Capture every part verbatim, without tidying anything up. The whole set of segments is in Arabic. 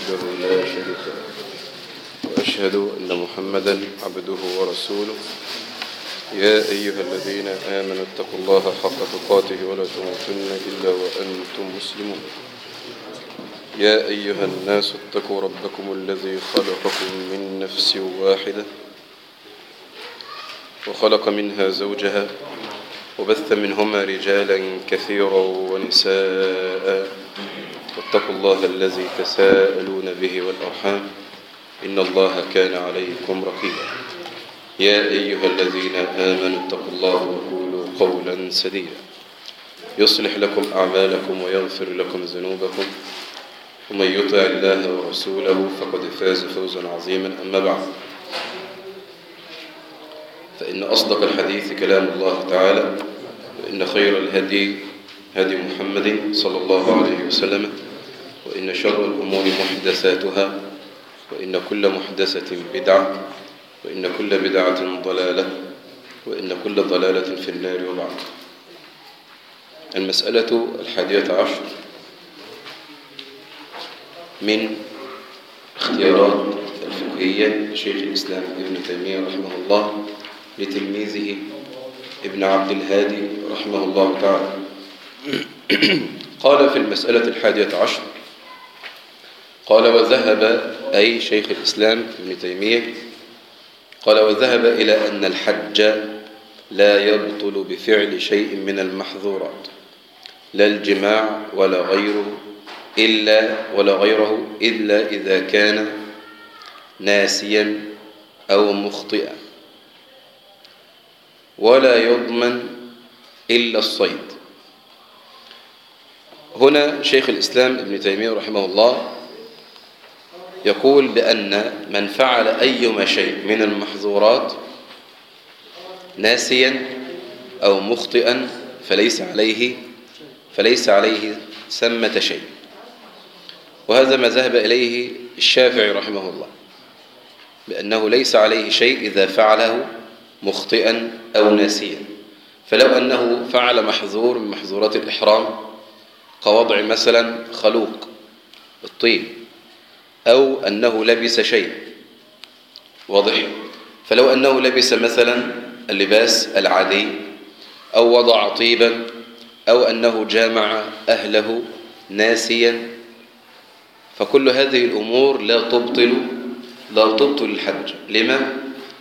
وحده لا شريك له وأشهد أن محمدا عبده ورسوله. يا أيها الذين آمنوا اتقوا الله حق تقاته ولا تموتن إلا وأنتم مسلمون. يا أيها الناس اتقوا ربكم الذي خلقكم من نفس واحدة وخلق منها زوجها وبث منهما رجالا كثيرا ونساء واتقوا الله الذي تساءلون به والأرحام إن الله كان عليكم رقيبا. يا أيها الذين آمنوا اتقوا الله وقولوا قولا سديدا يصلح لكم أعمالكم ويغفر لكم ذنوبكم ومن يطع الله ورسوله فقد فاز فوزا عظيما. أما بعد، فإن أصدق الحديث كلام الله تعالى، وإن خير الهدي هدي محمد صلى الله عليه وسلم، وإن شر الأمور محدثاتها، وإن كل محدثة بدعة، وإن كل بدعة ضلالة، وإن كل ضلالة في النار. وبعد، المسألة الحادية عشر من اختيارات الفقهية شيخ الإسلام ابن تيمية رحمه الله لتلميذه ابن عبد الهادي رحمه الله تعالى. قال في المسألة الحادية عشر، قال وذهب أي شيخ الإسلام ابن تيمية قال وذهب إلى أن الحج لا يبطل بفعل شيء من المحظورات، لا الجماع ولا غيره إلا ولا غيره إلا إذا كان ناسيا أو مخطئا، ولا يضمن إلا الصيد. هنا شيخ الإسلام ابن تيمية رحمه الله يقول بأن من فعل أيما شيء من المحظورات ناسيا أو مخطئا فليس عليه فليس عليه ثمة شيء، وهذا ما ذهب إليه الشافعي رحمه الله، بأنه ليس عليه شيء إذا فعله مخطئا أو ناسيا. فلو أنه فعل محظور من محظورات الإحرام كوضع مثلا خلوق الطيب، أو أنه لبس شيء واضح، فلو أنه لبس مثلا اللباس العادي أو وضع طيبا أو أنه جامع أهله ناسيا، فكل هذه الأمور لا تبطل لا تبطل الحج. لما؟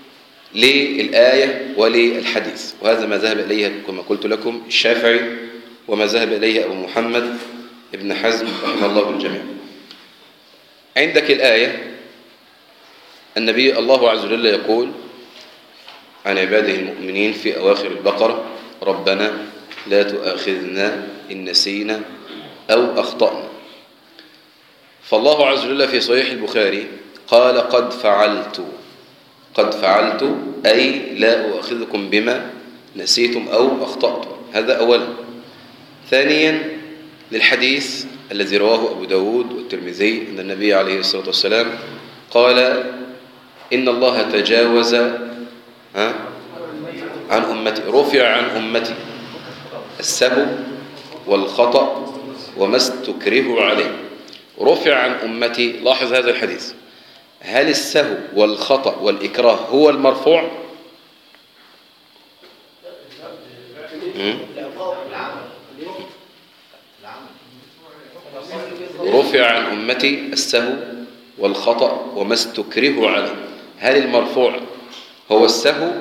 للآية وللحديث، وهذا ما ذهب إليه كما قلت لكم الشافعي، وما ذهب إليه أبو محمد ابن حزم رحمه الله الجميع. عندك الآية، النبي الله عز وجل يقول عن عباده المؤمنين في أواخر البقرة ربنا لا تؤاخذنا إن نسينا أو أخطأنا. فالله عز وجل في صحيح البخاري قال قد فعلت قد فعلت أي لا أؤاخذكم بما نسيتم أو أخطأتم. هذا أولا. ثانيا للحديث الذي رواه أبو داود والترمذي أن النبي عليه الصلاة والسلام قال إن الله تجاوز ها عن أمتي رفع عن أمتي السهو والخطأ وما استكرهوا عليه. رفع عن أمتي، لاحظ هذا الحديث، هل السهو والخطأ والإكراه هو المرفوع؟ رفع عن أمتي السهو والخطأ وما استكرهوا عليه، هل المرفوع هو السهو؟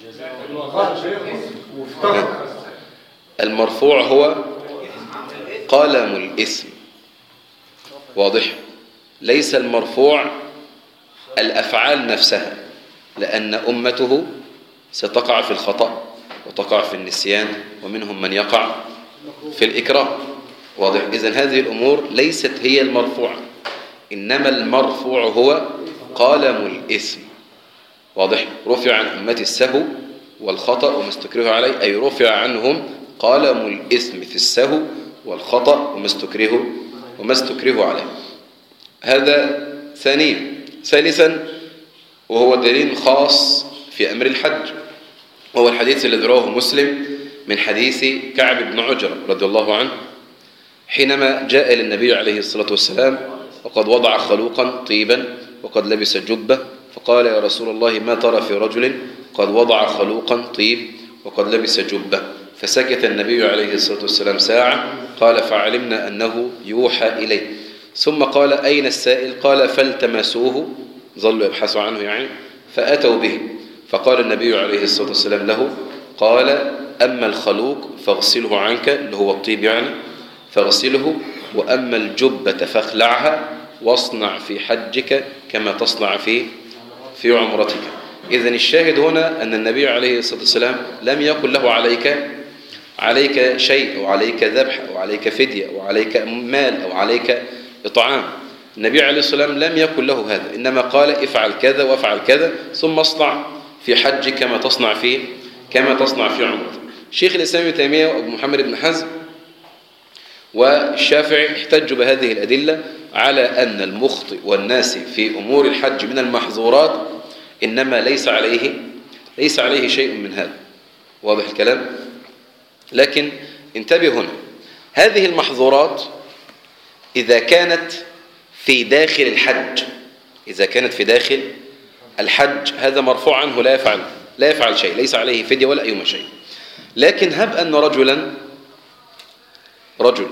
المرفوع هو قلم الإثم، واضح؟ ليس المرفوع الأفعال نفسها، لأن أمته ستقع في الخطأ وتقع في النسيان، ومنهم من يقع في الإكراه، واضح؟ إذن هذه الأمور ليست هي المرفوعة، إنما المرفوع هو قلم الإثم، واضح؟ رفع عن أمتي السهو والخطأ وما استكرهوا عليه، أي رفع عنهم قلم الإثم في السهو والخطأ وما استكرهوا وما استكرهوا عليه. هذا ثانيا. ثالثا، وهو دليل خاص في أمر الحج، وهو الحديث الذي رواه مسلم من حديث كعب بن عجرة رضي الله عنه، حينما جاء للنبي عليه الصلاة والسلام وقد وضع خلوقا طيبا وقد لبس جبة، فقال يا رسول الله ما ترى في رجل قد وضع خلوقا طيب وقد لبس جبة؟ فسكت النبي عليه الصلاة والسلام ساعة، قال فعلمنا أنه يوحى إليه، ثم قال أين السائل؟ قال فالتمسوه، ظلوا يبحثوا عنه يعني، فأتوا به، فقال النبي عليه الصلاة والسلام له قال أما الخلوق فاغسله عنك، اللي هو الطيب يعني، فاغسله، وأما الجبة فاخلعها واصنع في حجك كما تصنع في في عمرتك. إذن الشاهد هنا أن النبي عليه الصلاة والسلام لم يقل له عليك عليك شيء أو عليك ذبح أو عليك فدية أو عليك مال أو عليك إطعام. النبي عليه الصلاة والسلام لم يقل له هذا، إنما قال افعل كذا وافعل كذا ثم اصنع في حج كما تصنع في كما تصنع في عمرتك. شيخ الإسلام ابن تيمية وأبو محمد بن حزم والشافعي احتجوا بهذه الأدلة على أن المخطئ والناسي في أمور الحج من المحظورات إنما ليس عليه ليس عليه شيء من هذا. واضح الكلام؟ لكن انتبه هنا، هذه المحظورات إذا كانت في داخل الحج إذا كانت في داخل الحج هذا مرفوع عنه، لا يفعل لا يفعل شيء، ليس عليه فدية ولا أي شيء. لكن هب أن رجلا رجل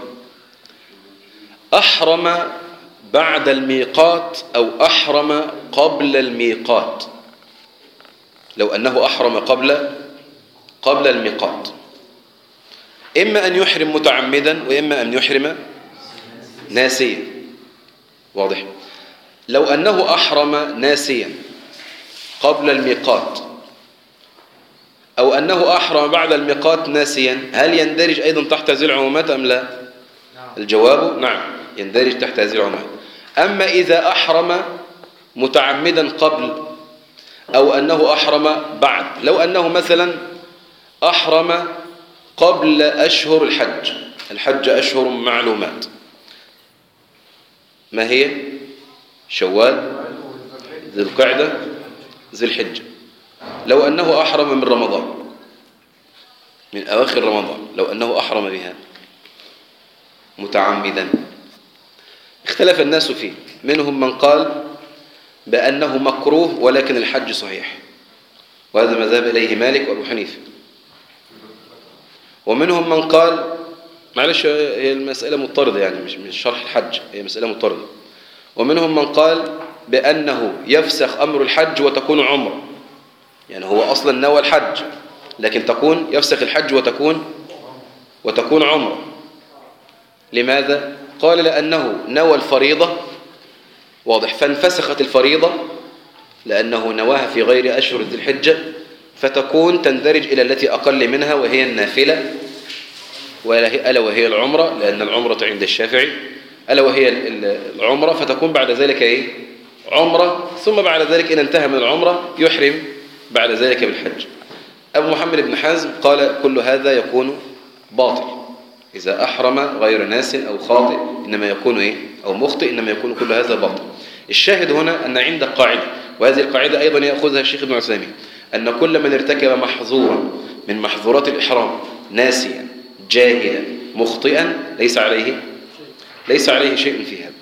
أحرم بعد الميقات أو أحرم قبل الميقات، لو أنه أحرم قبل قبل الميقات، إما أن يحرم متعمدا وإما أن يحرم ناسيا. واضح؟ لو أنه أحرم ناسيا قبل الميقات أو أنه أحرم بعد الميقات ناسيا، هل يندرج أيضا تحت هذه العمومات أم لا؟ الجواب نعم، يندرج تحت هذه العمومات. أما إذا أحرم متعمدا قبل أو أنه أحرم بعد، لو أنه مثلا أحرم قبل أشهر الحج، الحج أشهر معلومات، ما هي؟ شوال، ذي القعدة، ذي الحجة. لو أنه أحرم من رمضان، من أواخر رمضان، لو أنه أحرم بها متعمدا، اختلف الناس فيه، منهم من قال بأنه مكروه ولكن الحج صحيح، وهذا ما ذهب إليه مالك وأبو حنيفة. ومنهم من قال، معلش هي المسألة مضطردة يعني مش من شرح الحج، هي مسألة مضطردة. ومنهم من قال بأنه يفسخ أمر الحج وتكون عمره، يعني هو أصلا نوى الحج لكن تكون يفسخ الحج وتكون وتكون عمره. لماذا؟ قال لأنه نوى الفريضة، واضح، فانفسخت الفريضة لأنه نواها في غير أشهر ذي الحجة، فتكون تندرج إلى التي أقل منها وهي النافلة، ألا وهي العمرة، لأن العمرة عند الشافعي ألا وهي العمرة، فتكون بعد ذلك إيه؟ عمرة، ثم بعد ذلك إن انتهى من العمرة يحرم بعد ذلك بالحج. أبو محمد بن حزم قال كل هذا يكون باطل إذا أحرم غير ناس أو خاطئ، إنما يكون إيه؟ أو مخطئ، إنما يكون كل هذا باطل. الشاهد هنا أن عندك قاعدة، وهذه القاعدة أيضا يأخذها الشيخ ابن عثيمين، أن كل من ارتكب محظورا من محظورات الإحرام ناسيا جاهلا مخطئا ليس عليه ليس عليه شيء في هذا.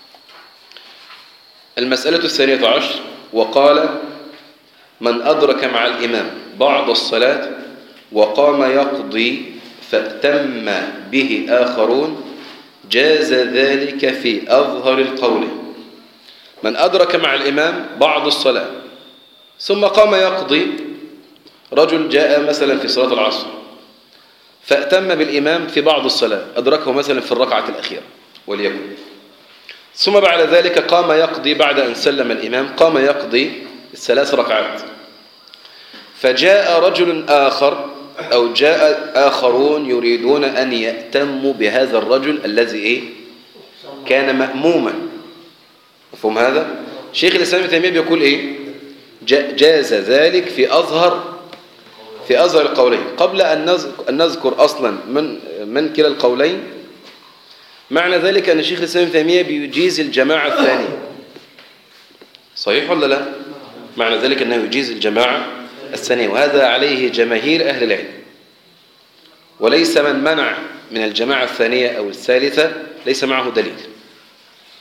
المسألة الثانية عشر، وقال من أدرك مع الإمام بعض الصلاة وقام يقضي فأتم به آخرون جاز ذلك في أظهر القول. من أدرك مع الإمام بعض الصلاة ثم قام يقضي، رجل جاء مثلا في صلاة العصر فأتم بالإمام في بعض الصلاة، أدركه مثلا في الركعة الأخيرة وليكن، ثم بعد ذلك قام يقضي بعد أن سلم الإمام، قام يقضي الثلاث ركعات، فجاء رجل آخر أو جاء آخرون يريدون أن يأتموا بهذا الرجل الذي إيه؟ كان مأموما. مفهوم هذا؟ شيخ الإسلام ابن تيمية بيقول إيه؟ جاز ذلك في أظهر في أظهر القولين. قبل أن نذكر أصلا من من كلا القولين، معنى ذلك أن شيخ الإسلام ابن تيمية بيجيز الجماعة الثانية، صحيح ولا لا؟ معنى ذلك أنه يجيز الجماعة الثانية، وهذا عليه جماهير أهل العلم، وليس من منع من الجماعة الثانية أو الثالثة ليس معه دليل.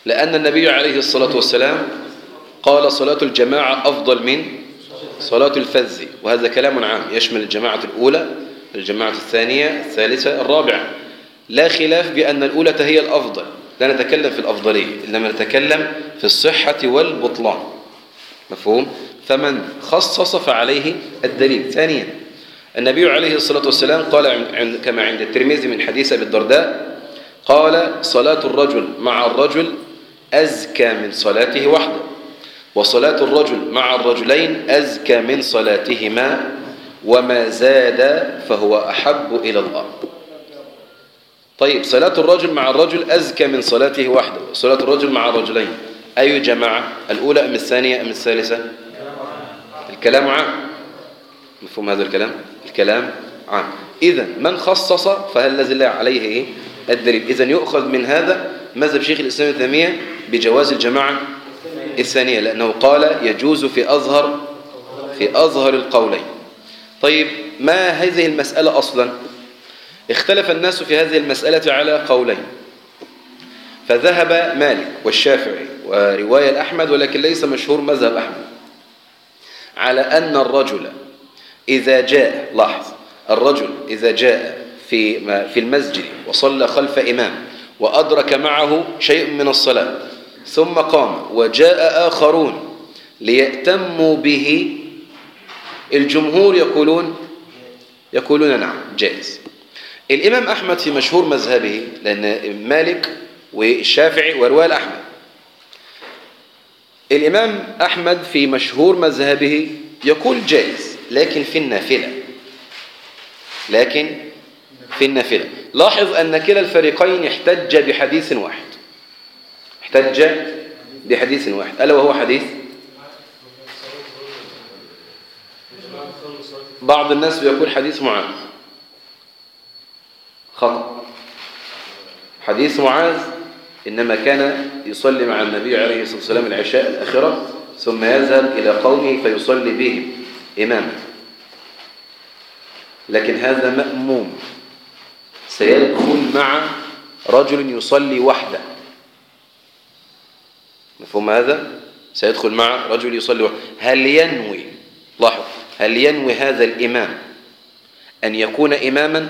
لأن النبي عليه الصلاة والسلام قال صلاة الجماعة أفضل من صلاة الفذ، وهذا كلام عام يشمل الجماعة الأولى، الجماعة الثانية، الثالثة، الرابعة، لا خلاف بأن الأولى هي الأفضل. لا نتكلم في الأفضلية، إنما نتكلم في الصحة والبطلان. مفهوم؟ فمن خصص فعليه الدليل. ثانيا، النبي عليه الصلاة والسلام قال كما عند الترمذي من حديث أبي الدرداء قال صلاة الرجل مع الرجل أزكى من صلاته وحده، وصلاة الرجل مع الرجلين أزكى من صلاتهما، وما زاد فهو أحب إلى الله. طيب، صلاة الرجل مع الرجل أزكى من صلاته وحده، وصلاة الرجل مع الرجلين أي جماعة؟ الأولى أم الثانية أم الثالثة؟ الكلام عام. مفهوم هذا الكلام؟ الكلام عام. إذن من خصص فهل الذي عليه إيه؟ الدليل. إذن يؤخذ من هذا مذهب شيخ الإسلام ابن تيمية بجواز الجماعة الثانية، لأنه قال يجوز في أظهر في أظهر القولين. طيب، ما هذه المسألة أصلا؟ اختلف الناس في هذه المسألة على قولين، فذهب مالك والشافعي ورواية الأحمد، ولكن ليس مشهور مذهب أحمد، على أن الرجل إذا جاء، لاحظ، الرجل إذا جاء في في المسجد وصلى خلف إمام وأدرك معه شيء من الصلاة ثم قام وجاء آخرون ليأتموا به، الجمهور يقولون يقولون نعم جائز. الإمام أحمد في مشهور مذهبه، لأن مالك والشافعي ورواية الأحمد، الإمام أحمد في مشهور مذهبه يقول جائز لكن في النافلة، لكن في النافلة. لاحظ أن كلا الفريقين احتج بحديث واحد، احتج بحديث واحد، ألا وهو حديث بعض الناس بيقول حديث معاذ، خطأ. حديث معاذ إنما كان يصلي مع النبي عليه الصلاة والسلام العشاء الآخرة ثم يذهب إلى قومه فيصلي بهم إماما، لكن هذا مأموم سيدخل مع رجل يصلي وحده. مفهوم هذا؟ سيدخل مع رجل يصلي وحده. هل ينوي، لاحظ، هل ينوي هذا الإمام أن يكون إماما؟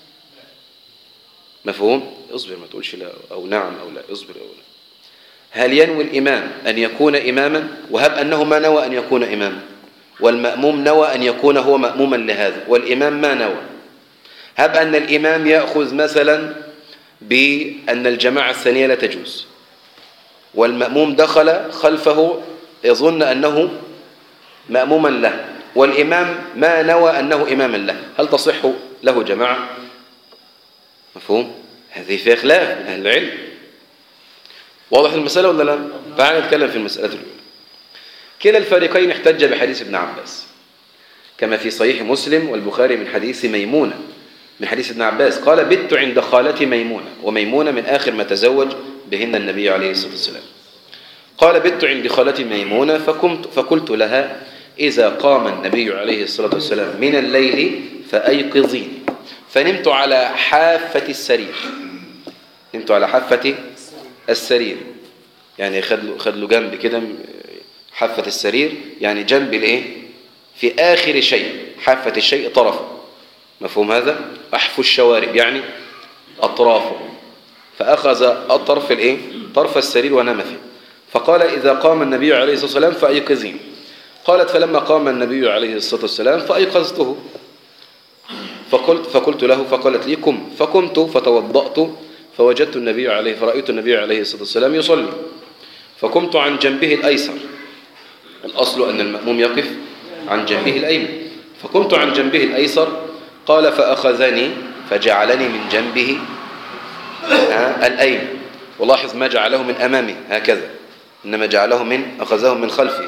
مفهوم؟ اصبر، ما تقولش لا أو نعم أو لا، اصبر أو لا. هل ينوي الإمام أن يكون إماما؟ وهب أنه ما نوى أن يكون إماما، والمأموم نوى أن يكون هو مأموما لهذا، والإمام ما نوى. هب أن الإمام يأخذ مثلا بأن الجماعة الثانية لا تجوز، والمأموم دخل خلفه يظن أنه مأموما له، والإمام ما نوى أنه إماما له، هل تصح له جماعة؟ مفهوم؟ هذه فيها خلاف من أهل العلم. واضح المسألة ولا لا؟ تعال نتكلم في المسألة الأولى. كلا الفريقين احتج بحديث ابن عباس كما في صحيح مسلم والبخاري من حديث ميمونة، من حديث ابن عباس قال بت عند خالتي ميمونة، وميمونة من آخر ما تزوج بهن النبي عليه الصلاة والسلام. قال بت عند خالتي ميمونة فقمت فقلت لها إذا قام النبي عليه الصلاة والسلام من الليل فأيقظيني، فنمت على حافة السرير، نمت على حافة السرير، يعني خد له خد له جنب كده، حافة السرير يعني جنب الايه، في آخر شيء، حافة الشيء طرفه، مفهوم هذا؟ أحفو الشوارب يعني أطرافه، فأخذ الطرف الايه، طرف السرير ونام فيه. فقال إذا قام النبي عليه الصلاة والسلام فأيقظيني. قالت فلما قام النبي عليه الصلاة والسلام فأيقظته، فقلت فقلت له فقالت لي قم، فقمت فتوضأت فوجدت النبي عليه فرأيت النبي عليه الصلاة والسلام يصلي، فقمت عن جنبه الأيسر، الأصل أن المأموم يقف عن جنبه الأيمن، فقمت عن جنبه الأيسر. قال فأخذني فجعلني من جنبه الأيمن، ولاحظ ما جعله من أمامه هكذا، إنما جعله من أخذه من خلفه.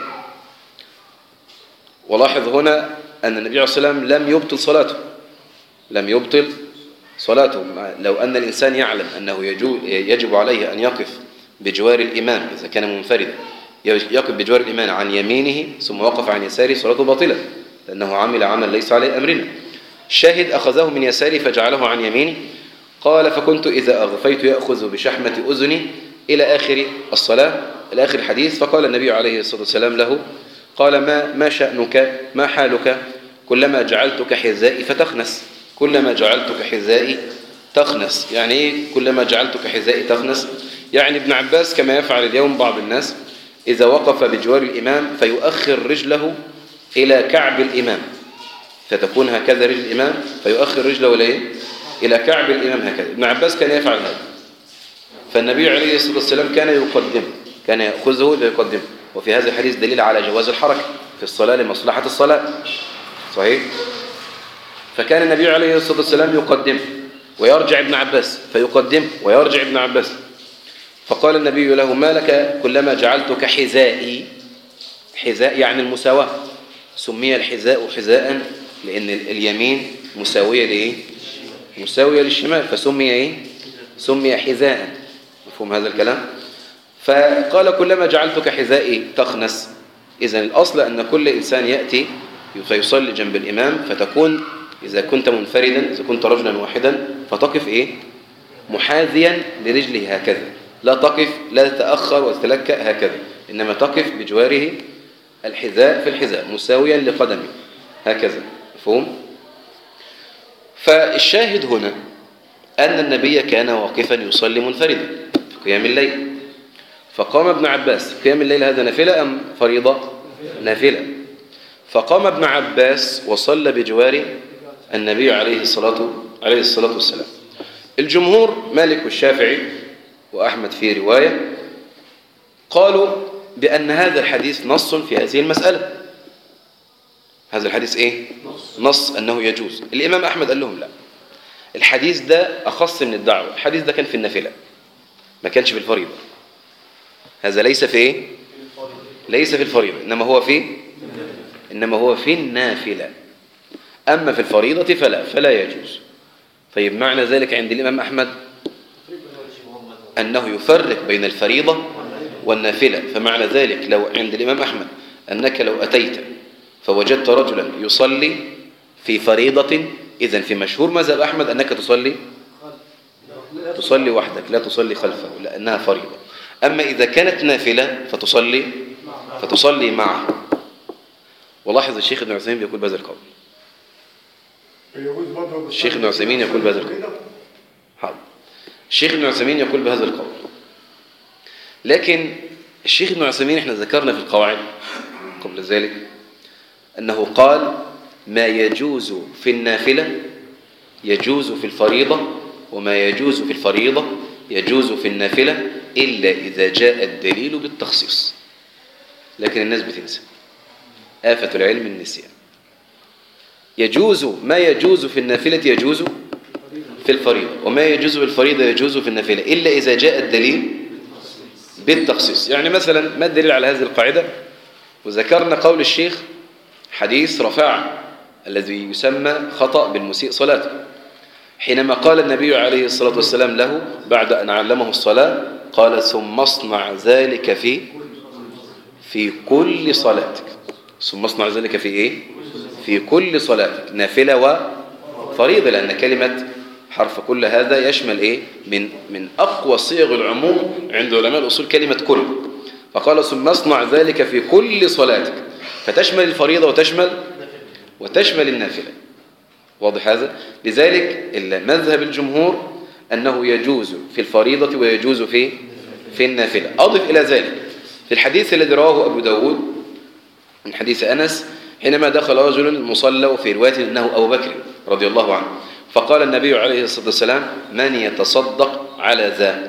ولاحظ هنا أن النبي عليه الصلاة والسلام لم يبطل صلاته، لم يبطل صلاته. لو أن الإنسان يعلم أنه يجب عليه أن يقف بجوار الإمام إذا كان منفردا، يقف بجوار الإمام عن يمينه ثم وقف عن يساره، صلاته باطلة لأنه عمل عمل ليس عليه أمرنا. الشاهد أخذه من يساره فجعله عن يمينه. قال فكنت إذا أغفيت يأخذ بشحمة أذني إلى آخر الصلاة، إلى آخر الحديث. فقال النبي عليه الصلاة والسلام له، قال ما ما شأنك، ما حالك؟ كلما جعلتك حذائي فتخنس. كلما جعلتك حذائي تخنس، يعني إيه كلما جعلتك حذائي تخنس؟ يعني ابن عباس كما يفعل اليوم بعض الناس، إذا وقف بجوار الإمام فيؤخر رجله إلى كعب الإمام، فتكون هكذا رجل الإمام فيؤخر رجله إلى إلى كعب الإمام هكذا. ابن عباس كان يفعل هذا، فالنبي عليه الصلاة والسلام كان يقدم، كان يأخذه ويقدمه. وفي هذا الحديث دليل على جواز الحركة في الصلاة لمصلحة الصلاة، صحيح؟ فكان النبي عليه الصلاة والسلام يقدم ويرجع ابن عباس، فيقدم ويرجع ابن عباس. فقال النبي له ما لك كلما جعلتك حذائي؟ حذاء يعني المساواة، سمي الحذاء حذاء لأن اليمين مساوية لإيه؟ مساوية للشمال، فسمي إيه؟ سمي حذاء. مفهوم هذا الكلام؟ فقال كلما جعلتك حذائي تخنس. إذن الأصل أن كل إنسان يأتي فيصلي جنب الإمام، فتكون إذا كنت منفردا، إذا كنت رجلا واحدا، فتقف إيه؟ محاذيا لرجله هكذا، لا تقف، لا تتأخر وتتلكأ هكذا، إنما تقف بجواره الحذاء في الحذاء مساويا لقدمه هكذا. مفهوم؟ فالشاهد هنا أن النبي كان واقفا يصلي منفردا في قيام الليل. فقام ابن عباس، قيام الليل هذا نافلة أم فريضة؟ نافلة. فقام ابن عباس وصلى بجوار النبي عليه الصلاة عليه الصلاة والسلام. الجمهور مالك والشافعي وأحمد في رواية قالوا بأن هذا الحديث نص في هذه المسألة. هذا الحديث إيه؟ نص أنه يجوز. الإمام أحمد قال لهم لا، الحديث ده أخص من الدعوة، الحديث ده كان في النافلة ما كانش في الفريضة. هذا ليس في إيه؟ ليس في الفريضة، إنما هو في إنما هو في النافلة. أما في الفريضة فلا فلا يجوز. طيب معنى ذلك عند الإمام أحمد أنه يفرق بين الفريضة والنافلة. فمعنى ذلك لو عند الإمام أحمد أنك لو أتيت فوجدت رجلا يصلي في فريضة، إذن في مشهور مذهب أحمد أنك تصلي تصلي وحدك، لا تصلي خلفه لأنها فريضة. أما إذا كانت نافلة فتصلي فتصلي معه. ولاحظ الشيخ ابن عثيمين يقول بهذا القول. الشيخ ابن عثيمين يقول بهذا القول. حاضر. الشيخ ابن عثيمين يقول بهذا القول. لكن الشيخ ابن عثيمين احنا ذكرنا في القواعد قبل ذلك أنه قال ما يجوز في النافلة يجوز في الفريضة، وما يجوز في الفريضة يجوز في النافلة إلا إذا جاء الدليل بالتخصيص. لكن الناس بتنسى، آفة العلم النسيان. يجوز ما يجوز في النافلة يجوز في الفريضة، وما يجوز في الفريضة يجوز في النافلة إلا إذا جاء الدليل بالتخصيص. يعني مثلا ما الدليل على هذه القاعدة؟ وذكرنا قول الشيخ حديث رفاعة الذي يسمى خطأ بالمسيء صلاته، حينما قال النبي عليه الصلاة والسلام له بعد أن علمه الصلاة قال ثم اصنع ذلك في في كل صلاتك. ثم اصنع ذلك في إيه؟ في كل صلاتك، نافلة وفريضة، لأن كلمة حرف كل هذا يشمل إيه؟ من من أقوى صيغ العموم عند علماء الأصول كلمة كل. فقال ثم اصنع ذلك في كل صلاتك، فتشمل الفريضة وتشمل وتشمل النافلة. واضح هذا؟ لذلك مذهب الجمهور أنه يجوز في الفريضة ويجوز في في النافلة. أضف إلى ذلك في الحديث الذي رواه أبو داود من حديث أنس حينما دخل رجل المصلى، وفي رواية أنه أبو بكر رضي الله عنه، فقال النبي عليه الصلاة والسلام من يتصدق على ذا؟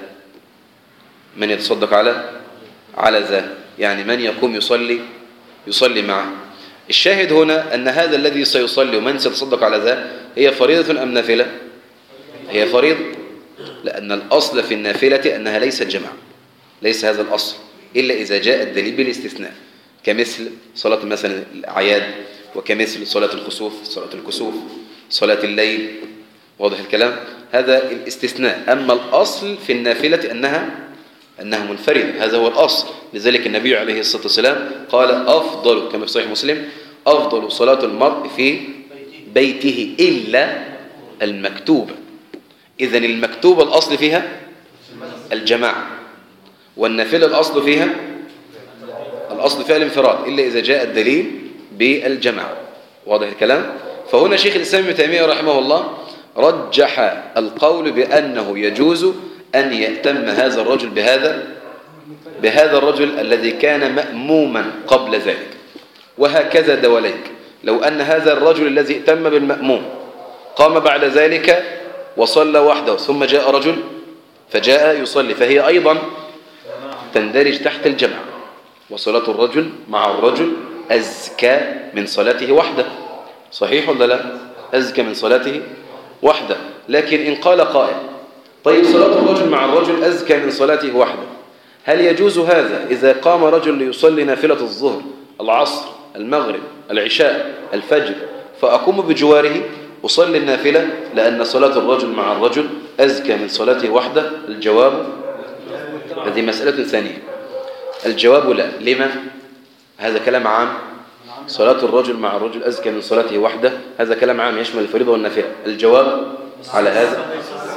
من يتصدق على على ذا يعني من يقوم يصلي يصلي معه. الشاهد هنا أن هذا الذي سيصلي ومن سيتصدق على ذا هي فريضة أم نافلة؟ هي فريضة، لأن الأصل في النافلة أنها ليست جماعة، ليس هذا الأصل إلا إذا جاء الدليل بالاستثناء، كمثل صلاة مثلا الأعياد، وكمثل صلاة الخسوف، صلاة الكسوف، صلاة الليل. واضح الكلام؟ هذا الاستثناء. أما الأصل في النافلة أنها أنها منفردة، هذا هو الأصل. لذلك النبي عليه الصلاة والسلام قال أفضل كما في صحيح مسلم أفضل صلاة المرء في بيته إلا المكتوبة. إذن المكتوبة الأصل فيها الجماعة، والنافلة الأصل فيها الأصل فيها الانفراد إلا إذا جاء الدليل بالجمع. واضح الكلام؟ فهنا شيخ الإسلام ابن تيمية رحمه الله رجح القول بأنه يجوز أن يأتم هذا الرجل بهذا بهذا الرجل الذي كان مأموما قبل ذلك. وهكذا دواليك، لو أن هذا الرجل الذي ائتم بالمأموم قام بعد ذلك وصلى وحده ثم جاء رجل فجاء يصلي، فهي أيضا تندرج تحت الجمع. وصلاة الرجل مع الرجل أزكى من صلاته وحده، صحيح ولا لا؟ أزكى من صلاته وحده. لكن إن قال قائل طيب صلاة الرجل مع الرجل أزكى من صلاته وحده، هل يجوز هذا إذا قام رجل ليصلي نافلة الظهر العصر المغرب العشاء الفجر فأقوم بجواره أصلي النافلة لأن صلاة الرجل مع الرجل أزكى من صلاته وحده؟ الجواب هذه مسألة ثانية. الجواب لا. لما؟ هذا كلام عام. صلاة الرجل مع الرجل أزكى من صلاته وحده، هذا كلام عام يشمل الفريضة والنافلة. الجواب على هذا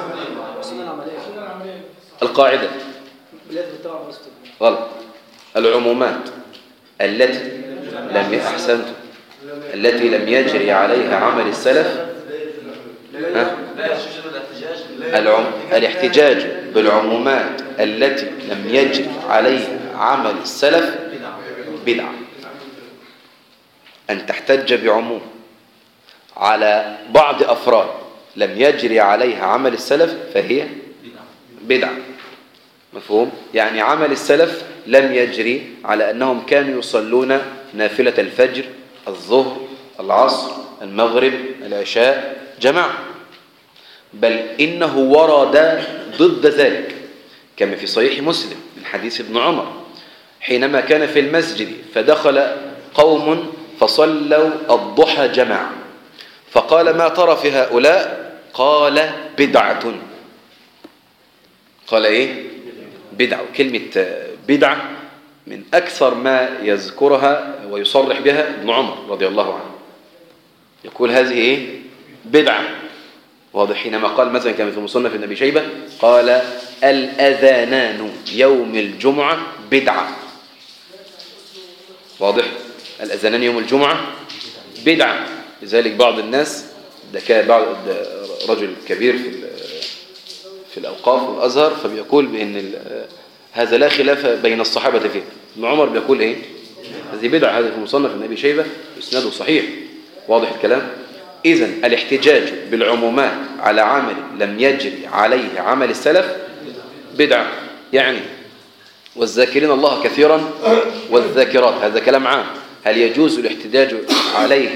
القاعدة غلط. العمومات التي لم أحسنت التي لم يجري عليها عمل السلف ها؟ العم... الاحتجاج بالعمومات التي لم يجري عليها عمل السلف بدعة. أن تحتج بعموم على بعض أفراد لم يجري عليها عمل السلف فهي بدعة. مفهوم؟ يعني عمل السلف لم يجري على أنهم كانوا يصلون نافلة الفجر الظهر العصر المغرب العشاء جماعة، بل إنه ورد ضد ذلك كما في صحيح مسلم من حديث ابن عمر حينما كان في المسجد فدخل قوم فصلوا الضحى جماعة فقال ما ترى في هؤلاء؟ قال بدعة. قال إيه؟ بدعة. كلمة بدعة من أكثر ما يذكرها ويصرح بها ابن عمر رضي الله عنه، يقول هذه إيه؟ بدعة. واضح. حينما قال مثلا كما في مصنف ابن أبي شيبة قال الأذانان يوم الجمعة بدعة. واضح. الأذانان يوم الجمعة بدعة. لذلك بعض الناس ده كان بعض رجل كبير في في الأوقاف والأزهر فبيقول بأن هذا لا خلاف بين الصحابة فيه. ابن عمر بيقول إيه؟ هذه بدعة. هذا في مصنف ابن أبي شيبة إسناده صحيح. واضح الكلام. إذن الاحتجاج بالعمومات على عمل لم يجري عليه عمل السلف بدعة. يعني والذاكرين الله كثيرا والذاكرات، هذا كلام عام. هل يجوز الاحتجاج عليه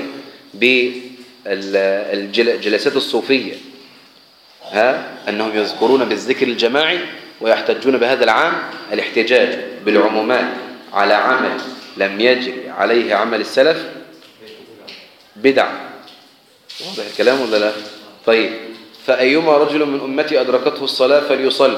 بالجلسات الصوفية ها أنهم يذكرون بالذكر الجماعي ويحتجون بهذا العام؟ الاحتجاج بالعمومات على عمل لم يجري عليه عمل السلف بدعة. واضح الكلام ولا لا؟ طيب فأيما رجل من أمتي أدركته الصلاة فليصلي.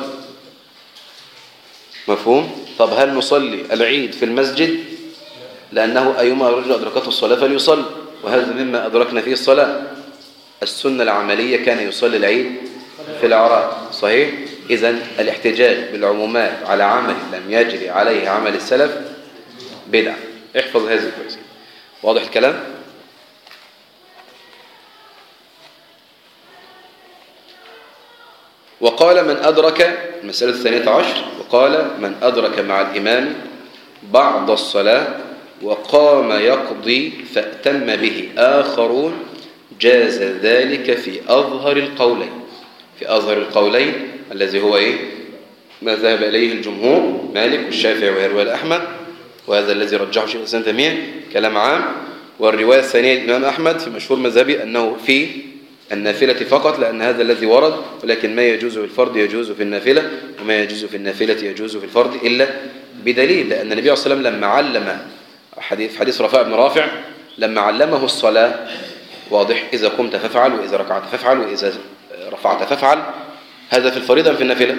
مفهوم؟ طب هل نصلي العيد في المسجد؟ لأنه أيما رجل أدركته الصلاة فليصلي، وهذا مما أدركنا فيه الصلاة. السنة العملية كان يصلي العيد في الأعراض. صحيح؟ إذن الاحتجاج بالعمومات على عمل لم يجري عليه عمل السلف بدعة. احفظ هذه كويس. واضح الكلام؟ وقال من أدرك المسألة الثانية عشر وقال من أدرك مع الإمام بعض الصلاة وقام يقضي فأتم به آخرون جاز ذلك في أظهر القولين. في أظهر القولين الذي هو إيه؟ ما ذهب إليه الجمهور مالك والشافعي وهروي أحمد، وهذا الذي رجحه شيخ الإسلام تيمية كلام عام. والرواية الثانية الإمام أحمد في مشهور مذهبي أنه في النافلة فقط، لأن هذا الذي ورد، ولكن ما يجوز في الفرض يجوز في النافلة، وما يجوز في النافلة يجوز في الفرض إلا بدليل. لأن النبي صلى الله عليه وسلم لما علم حديث حديث رفاع بن رافع لما علمه الصلاة، واضح، إذا قمت فافعل وإذا ركعت فافعل وإذا رفعت فافعل، هذا في الفريضة في النافلة؟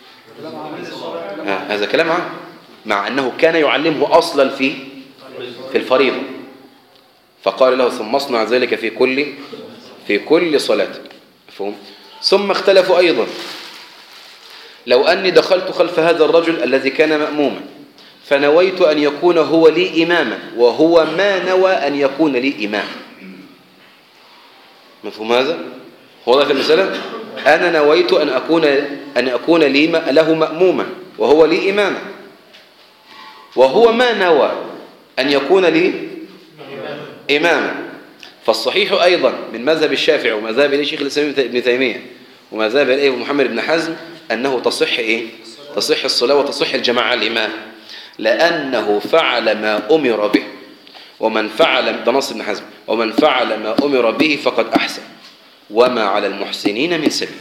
هذا كلام عام، مع أنه كان يعلمه أصلا في في الفريضة، فقال له ثم اصنع ذلك في كل في كل صلاة. مفهوم؟ ثم اختلفوا أيضا لو أني دخلت خلف هذا الرجل الذي كان مأموما فنويت أن يكون هو لي إماما وهو ما نوى أن يكون لي إماما، مفهوم هذا؟ واضح المسألة؟ أنا نويت أن أكون أن أكون لي له مأموما وهو لي إماما، وهو ما نوى أن يكون لي إماما. فالصحيح أيضا من مذهب الشافعي ومذهب إليه شيخ الإسلام ابن تيمية ومذهب إليه محمد بن حزم أنه تصح إيه؟ تصح الصلاة وتصح الجماعة الإمام، لأنه فعل ما أمر به، ومن فعل ده نص ابن حزم، ومن فعل ما أمر به فقد أحسن وما على المحسنين من سبيل.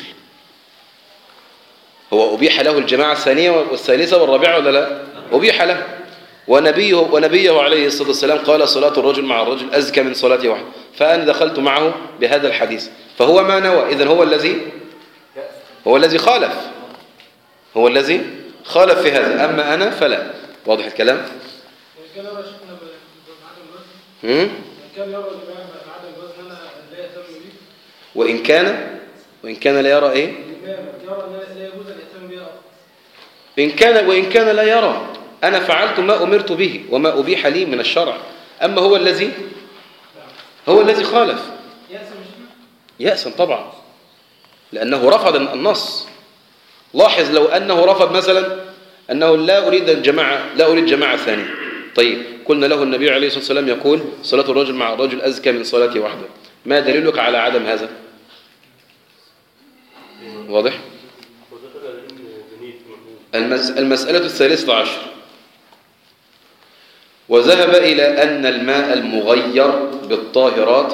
هو أبيح له الجماعة الثانية والثالثة والرابعة ولا لا؟ أبيح له. ونبيه, ونبيه عليه الصلاة والسلام قال صلاة الرجل مع الرجل أزكى من صلاة واحد، فأنا دخلت معه بهذا الحديث، فهو ما نوى، إذن هو الذي هو الذي خالف هو الذي خالف في هذا، أما أنا فلا. واضح الكلام؟ وإن كان وإن كان لا يرى إيه؟ إن كان وإن كان لا يرى، أنا فعلت ما أمرت به وما أبيح لي من الشرع، أما هو الذي هو الذي خالف. يأسم طبعا، لأنه رفض النص. لاحظ لو أنه رفض مثلا أنه لا أريد الجماعة لا أريد جماعة ثانية، طيب قلنا له النبي عليه الصلاة والسلام يقول صلاة الرجل مع الرجل أزكى من صلاته وحده، ما دليلك على عدم هذا؟ واضح؟ المس... المسألة الثالثة عشر، وذهب إلى أن الماء المغير بالطاهرات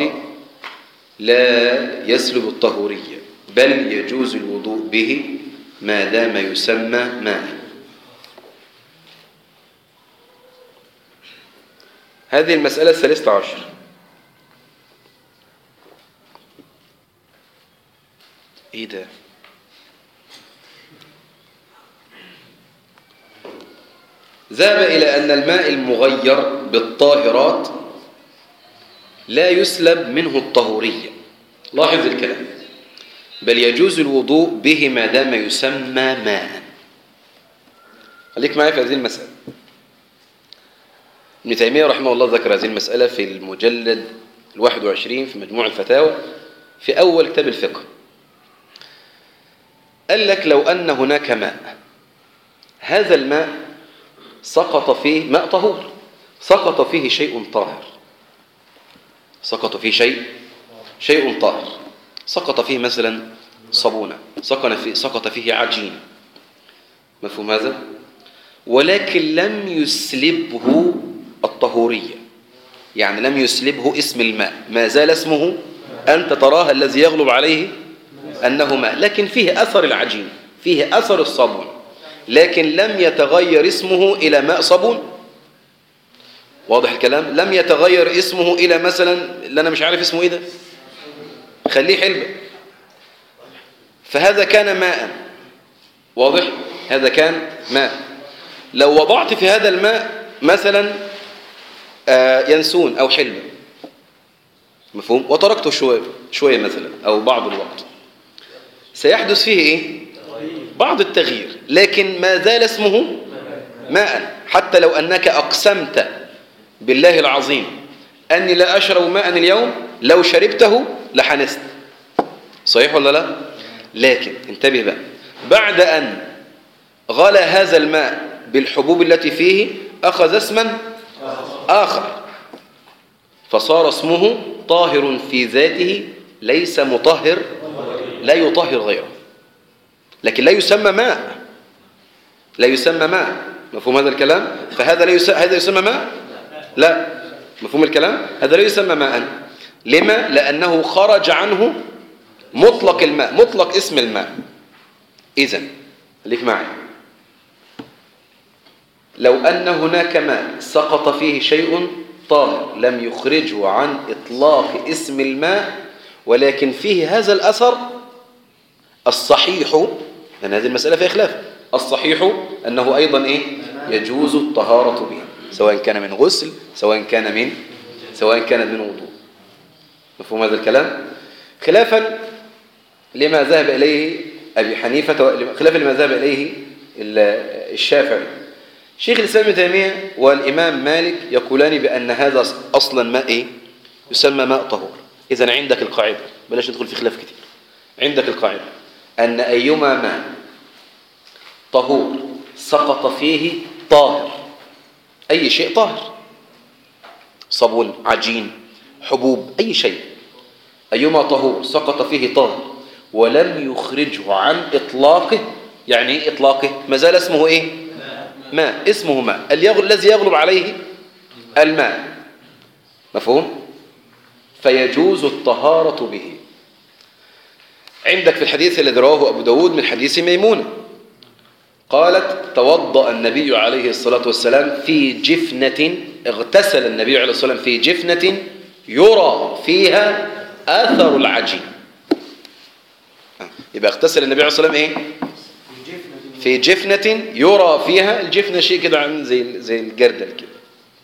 لا يسلب الطهورية، بل يجوز الوضوء به ما دام يسمى ماء. هذه المسألة الثالثة عشر. إيه ده؟ ذهب إلى أن الماء المغير بالطاهرات لا يسلب منه الطهورية. لاحظ الكلام، بل يجوز الوضوء به ما دام يسمى ماء. خليك معي في هذه المسألة. ابن تيمية رحمه الله ذكر هذه المسألة في المجلد الواحد وعشرين في مجموع الفتاوى في أول كتاب الفقه. قال لك لو أن هناك ماء، هذا الماء سقط فيه ماء طهور، سقط فيه شيء طاهر، سقط فيه شيء شيء طاهر، سقط فيه مثلا صابونة، سقط فيه سقط فيه عجين، مفهوم هذا؟ ولكن لم يسلبه الطهورية، يعني لم يسلبه اسم الماء، ما زال اسمه أنت تراه الذي يغلب عليه أنه ماء، لكن فيه أثر العجين، فيه أثر الصابون، لكن لم يتغير اسمه إلى ماء صابون. واضح الكلام؟ لم يتغير اسمه إلى مثلا اللي أنا مش عارف اسمه إيه ده، خليه حلبة، فهذا كان ماء. واضح؟ هذا كان ماء. لو وضعت في هذا الماء مثلا آه ينسون أو حلبة، مفهوم؟ وتركته شوية شوية مثلا أو بعض الوقت، سيحدث فيه إيه؟ بعض التغيير، لكن ما زال اسمه ماء، حتى لو أنك أقسمت بالله العظيم أني لا أشرب ماء اليوم، لو شربته لحنست. صحيح ولا لا؟ لكن انتبه بقى، بعد أن غلى هذا الماء بالحبوب التي فيه أخذ اسما آخر، فصار اسمه طاهر في ذاته، ليس مطهر، لا يطهر غيره، لكن لا يسمى ماء، لا يسمى ماء. مفهوم هذا الكلام؟ فهذا لا يسمى هذا يسمى ماء؟ لا. مفهوم الكلام؟ هذا لا يسمى ماء. لما؟ لأنه خرج عنه مطلق الماء، مطلق اسم الماء. إذن خليك معي، لو أن هناك ماء سقط فيه شيء طاهر لم يخرجه عن إطلاق اسم الماء، ولكن فيه هذا الأثر، الصحيح، لأن هذه المسألة فيها خلاف، الصحيح أنه أيضا إيه؟ يجوز الطهارة به، سواء كان من غسل، سواء كان من سواء كان من وضوء. مفهوم هذا الكلام؟ خلافا لما ذهب إليه أبي حنيفة خلاف ما ذهب إليه الشافعي. شيخ الإسلام ابن تيمية والإمام مالك يقولان بأن هذا أصلا ماء إيه؟ يسمى ماء طهور. إذن عندك القاعدة، بلاش ندخل في خلاف كتير. عندك القاعدة أن أيما ماء طهور سقط فيه طاهر، أي شيء طاهر، صابون، عجين، حبوب، أي شيء، أيما طهور سقط فيه طاهر ولم يخرجه عن إطلاقه، يعني إيه إطلاقه؟ ما زال اسمه إيه؟ ماء، اسمه ماء، الذي يغلب عليه الماء، مفهوم؟ فيجوز الطهارة به. عندك في الحديث الذي رواه أبو داود من حديث ميمونة قالت توضأ النبي عليه الصلاة والسلام في جفنة، اغتسل النبي عليه الصلاة والسلام في جفنة يرى فيها آثر العجين. يبقى اغتسل النبي عليه الصلاة والسلام ايه؟ في جفنة يرى فيها، الجفنة شيء كده عامل زي زي الجردل كده،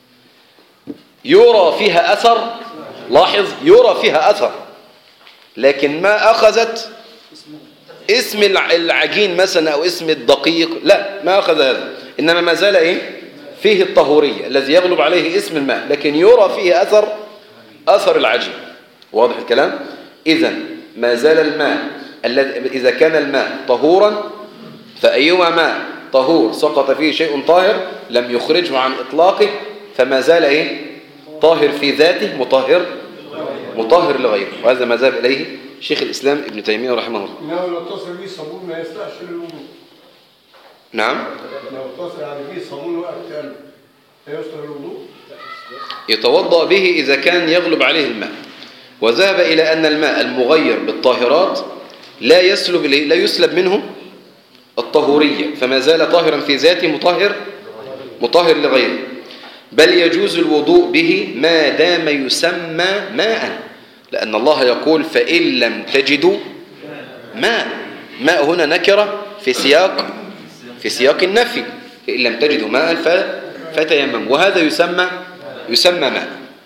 يرى فيها أثر، لاحظ يرى فيها أثر، لكن ما أخذت اسم العجين مثلا أو اسم الدقيق، لا ما أخذ هذا، إنما ما زال إيه؟ فيه الطهورية الذي يغلب عليه اسم الماء، لكن يرى فيه أثر أثر العجين. واضح الكلام؟ إذن ما زال الماء الذي إذا كان الماء طهورا، فأيما ماء طهور سقط فيه شيء طاهر لم يخرجه عن إطلاقه فما زال إيه؟ طاهر في ذاته، مطهر مطهر لغيره. وهذا ما ذهب إليه شيخ الإسلام ابن تيمية رحمه الله. إنه لو اتصل به صابون ما يصلحش للوضوء. نعم. لو اتصل على به صابون وقت قلب لا يصلح للوضوء. يتوضأ به إذا كان يغلب عليه الماء. وذهب إلى أن الماء المغير بالطاهرات لا يسلب لا يسلب منه الطهورية، فما زال طاهرا في ذاته، مطهر مطهر لغيره، بل يجوز الوضوء به ما دام يسمى ماء، لأن الله يقول فإن لم تجدوا ماء. ماء هنا نكرة في سياق في سياق النفي، فإن لم تجدوا ماء فتيمموا، وهذا يسمى يسمى ماء.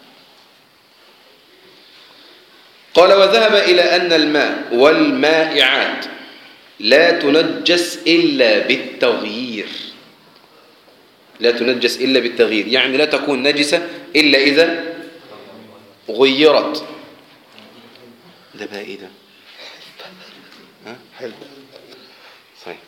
قال وذهب إلى أن الماء والمائعات لا تنجس إلا بالتغيير، لا تنجس إلا بالتغيير، يعني لا تكون نجسة إلا إذا غيرت. ده بقى إيه ده؟ ها؟ حلو صحيح.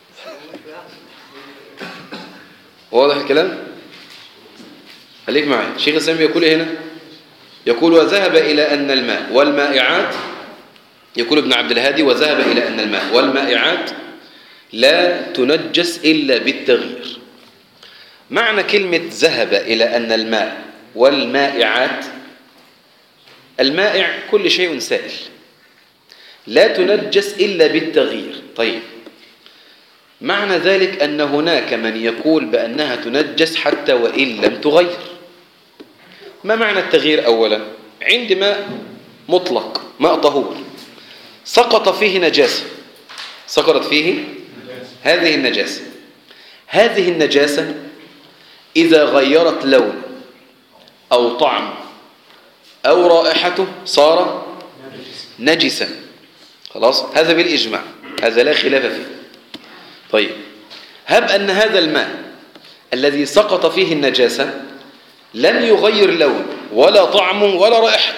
واضح الكلام؟ خليك معي. الشيخ الإسلام يقول هنا، يقول وذهب إلى أن الماء والمائعات، يقول ابن عبد الهادي وذهب إلى أن الماء والمائعات لا تنجس إلا بالتغيير. معنى كلمة ذهب إلى أن الماء والمائعات، المائع كل شيء سائل، لا تنجس إلا بالتغيير. طيب معنى ذلك أن هناك من يقول بأنها تنجس حتى وإن لم تغير. ما معنى التغيير؟ أولا عند ماء مطلق، ماء طهور سقط فيه نجاسة، سقطت فيه هذه النجاسة، هذه النجاسة إذا غيرت لون أو طعم أو رائحته صار نجسا، خلاص، هذا بالإجماع، هذا لا خلاف فيه. طيب هب أن هذا الماء الذي سقط فيه النجاسة لم يغير لون ولا طعم ولا رائحة،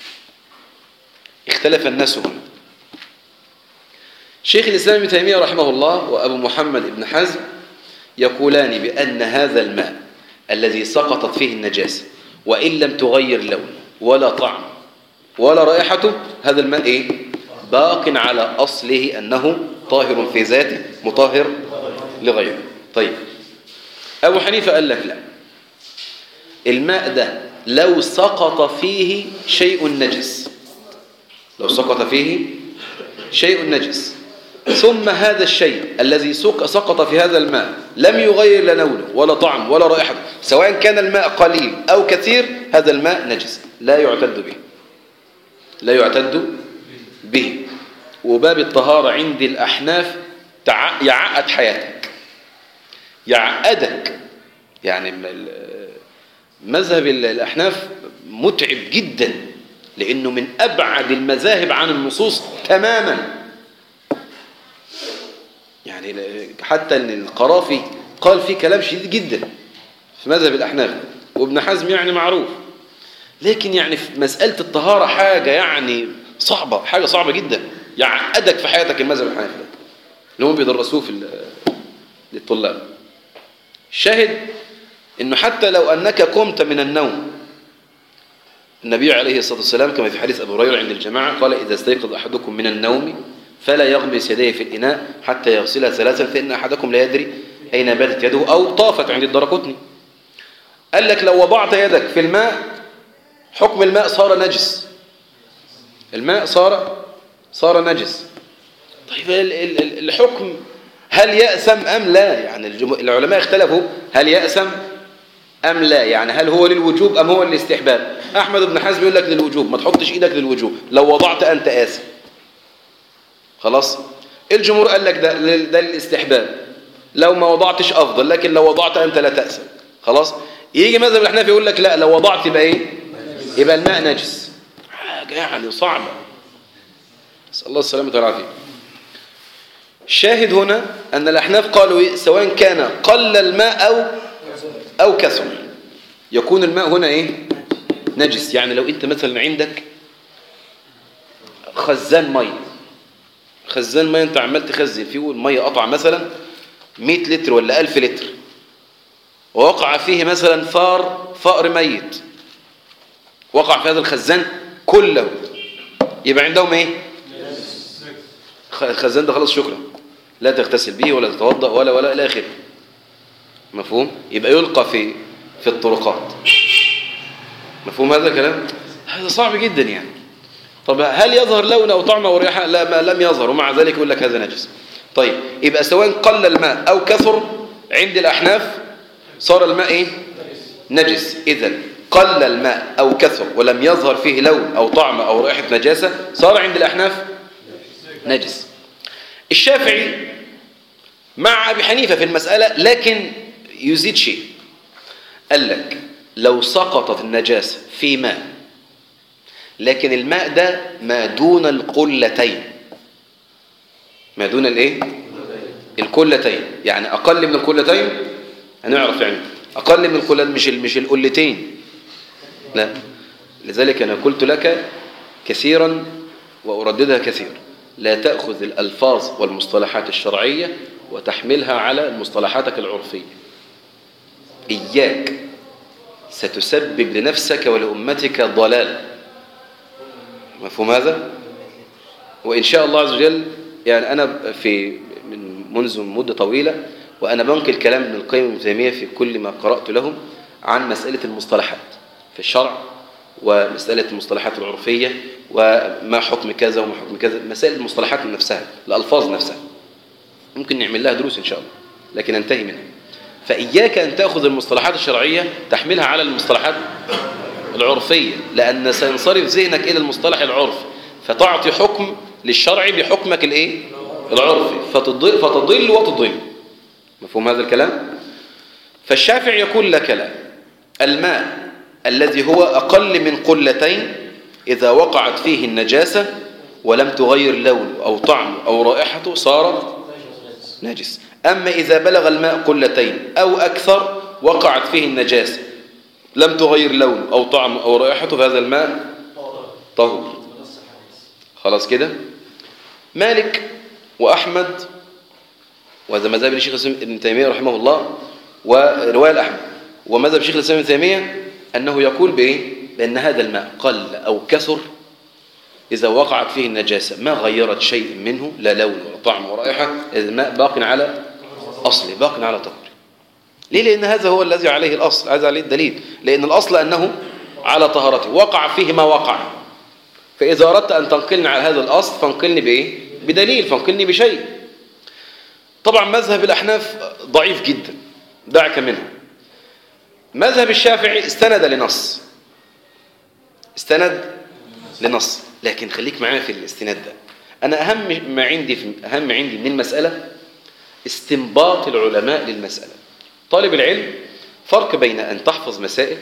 اختلف الناس هنا. شيخ الإسلام ابن تيمية رحمه الله وأبو محمد ابن حزم يقولان بأن هذا الماء الذي سقطت فيه النجاسة وإن لم تغير لون ولا طعم ولا رائحته، هذا الماء إيه؟ باق على أصله أنه طاهر في ذاته، مطهر لغيره. طيب أبو حنيفة قال لك لا، الماء ده لو سقط فيه شيء نجس، لو سقط فيه شيء نجس ثم هذا الشيء الذي سقط في هذا الماء لم يغير لا لونه ولا طعم ولا رائحة، سواء كان الماء قليل أو كثير، هذا الماء نجس لا يعتد به، لا يعتد به. وباب الطهارة عند الأحناف يعقد حياتك، يعقدك، يعني مذهب الأحناف متعب جدا لأنه من أبعد المذاهب عن النصوص تماما. يعني حتى ان القرافي قال فيه كلام شديد جدا في مذهب الأحناف، وابن حزم يعني معروف، لكن يعني في مسألة الطهارة حاجة يعني صعبة، حاجة صعبة جدا يعقدك في حياتك المذهب الحنفي ده اللي هم بيدرسوه في للطلاب. الشاهد انه حتى لو انك قمت من النوم، النبي عليه الصلاة والسلام كما في حديث ابو هريرة عند الجماعة قال: إذا استيقظ أحدكم من النوم فلا يغمس يديه في الإناء حتى يغسلها ثلاثا فإن أحدكم لا يدري أين باتت يده، أو طافت عند الدرقطني. قال لك لو وضعت يدك في الماء حكم الماء صار نجس، الماء صار صار نجس. طيب الحكم هل يأسم أم لا؟ يعني العلماء اختلفوا هل يأسم أم لا، يعني هل هو للوجوب أم هو للاستحباب. أحمد بن حزم يقول لك للوجوب، ما تحطش إيدك للوجوب، لو وضعت أنت آسم خلاص. الجمهور قال لك ده ده للاستحباب، لو ما وضعتش أفضل، لكن لو وضعت أنت لا تأسم خلاص. يجي مذهب الأحناف يقول لك لا، لو وضعت يبقى إيه؟ يبقى الماء نجس. حاجة يعني صعبة، نسأل الله السلامة والعافية. الشاهد هنا أن الأحناف قالوا إيه؟ سواء كان قل الماء أو أو كثر يكون الماء هنا إيه؟ نجس. يعني لو أنت مثلا عندك خزان مية، خزان مية أنت عمال تخزن فيه والمية قطع مثلا مئة لتر ولا ألف لتر، ووقع فيه مثلا فار فأر ميت، وقع في هذا الخزان كله، يبقى عندهم إيه؟ الخزان ده خلاص شكرا، لا تغتسل به ولا تتوضأ ولا ولا إلى آخره. مفهوم؟ يبقى يلقى في في الطرقات. مفهوم هذا الكلام؟ هذا صعب جدا يعني. طب هل يظهر لونه أو طعمه أو ريحه؟ لا، ما لم يظهر، ومع ذلك يقول لك هذا نجس. طيب يبقى سواء قل الماء أو كثر عند الأحناف صار الماء إيه؟ نجس. إذن قل الماء أو كثر ولم يظهر فيه لون أو طعم أو رائحة نجاسة صار عند الأحناف نجس. الشافعي مع أبي حنيفة في المسألة، لكن يزيد شيء، قال لك لو سقطت النجاسة في ماء، لكن الماء ده ما دون القلتين، ما دون الايه؟ القلتين، يعني أقل من القلتين، هنعرف يعني أقل من القلتين، مش مش القلتين، لا. لذلك أنا قلت لك كثيرا وأرددها كثيرا: لا تأخذ الألفاظ والمصطلحات الشرعية وتحملها على مصطلحاتك العرفية. إياك، ستسبب لنفسك ولأمتك ضلال. مفهوم هذا؟ وإن شاء الله عز وجل يعني أنا في من منذ مدة طويلة وأنا بنقل كلام ابن القيم وابن تيمية في كل ما قرأت لهم عن مسألة المصطلحات في الشرع، ومسألة المصطلحات العرفية، وما حكم كذا وما حكم كذا، مسائل المصطلحات من نفسها، الألفاظ نفسها ممكن نعمل لها دروس إن شاء الله، لكن ننتهي منها. فإياك أن تأخذ المصطلحات الشرعية تحملها على المصطلحات العرفية، لأن سينصرف ذهنك إلى المصطلح العرفي فتعطي حكم للشرع بحكمك الإيه؟ العرفي، فتضل, فتضل وتضل. مفهوم هذا الكلام؟ فالشافعي يقول لك لا، الماء الذي هو أقل من قلتين إذا وقعت فيه النجاسة ولم تغير لونه أو طعمه أو رائحته صار نجس. أما إذا بلغ الماء قلتين أو أكثر وقعت فيه النجاسة لم تغير لونه أو طعمه أو رائحته فهذا الماء طهور. خلاص كده؟ مالك وأحمد، وهذا مذهب الشيخ الإسلام ابن تيمية رحمه الله ورواية الأحمد، ومذهب الشيخ الإسلام ابن تيمية أنه يقول بإيه؟ بأن هذا الماء قل أو كثر إذا وقعت فيه النجاسة ما غيرت شيء منه، لا لون ولا طعم ولا رائحة، الماء باق على أصله، باق على طهره. ليه؟ لأن هذا هو الذي عليه الأصل، هذا عليه الدليل، لأن الأصل أنه على طهارته، وقع فيه ما وقع. فإذا أردت أن تنقلني على هذا الأصل فانقلني بإيه؟ بدليل، فانقلني بشيء. طبعا مذهب الأحناف ضعيف جدا، دعك منه. مذهب الشافعي استند لنص، استند لنص، لكن خليك معايا في الاستناد ده. أنا أهم ما عندي في أهم عندي من المسألة استنباط العلماء للمسألة. طالب العلم فرق بين أن تحفظ مسائل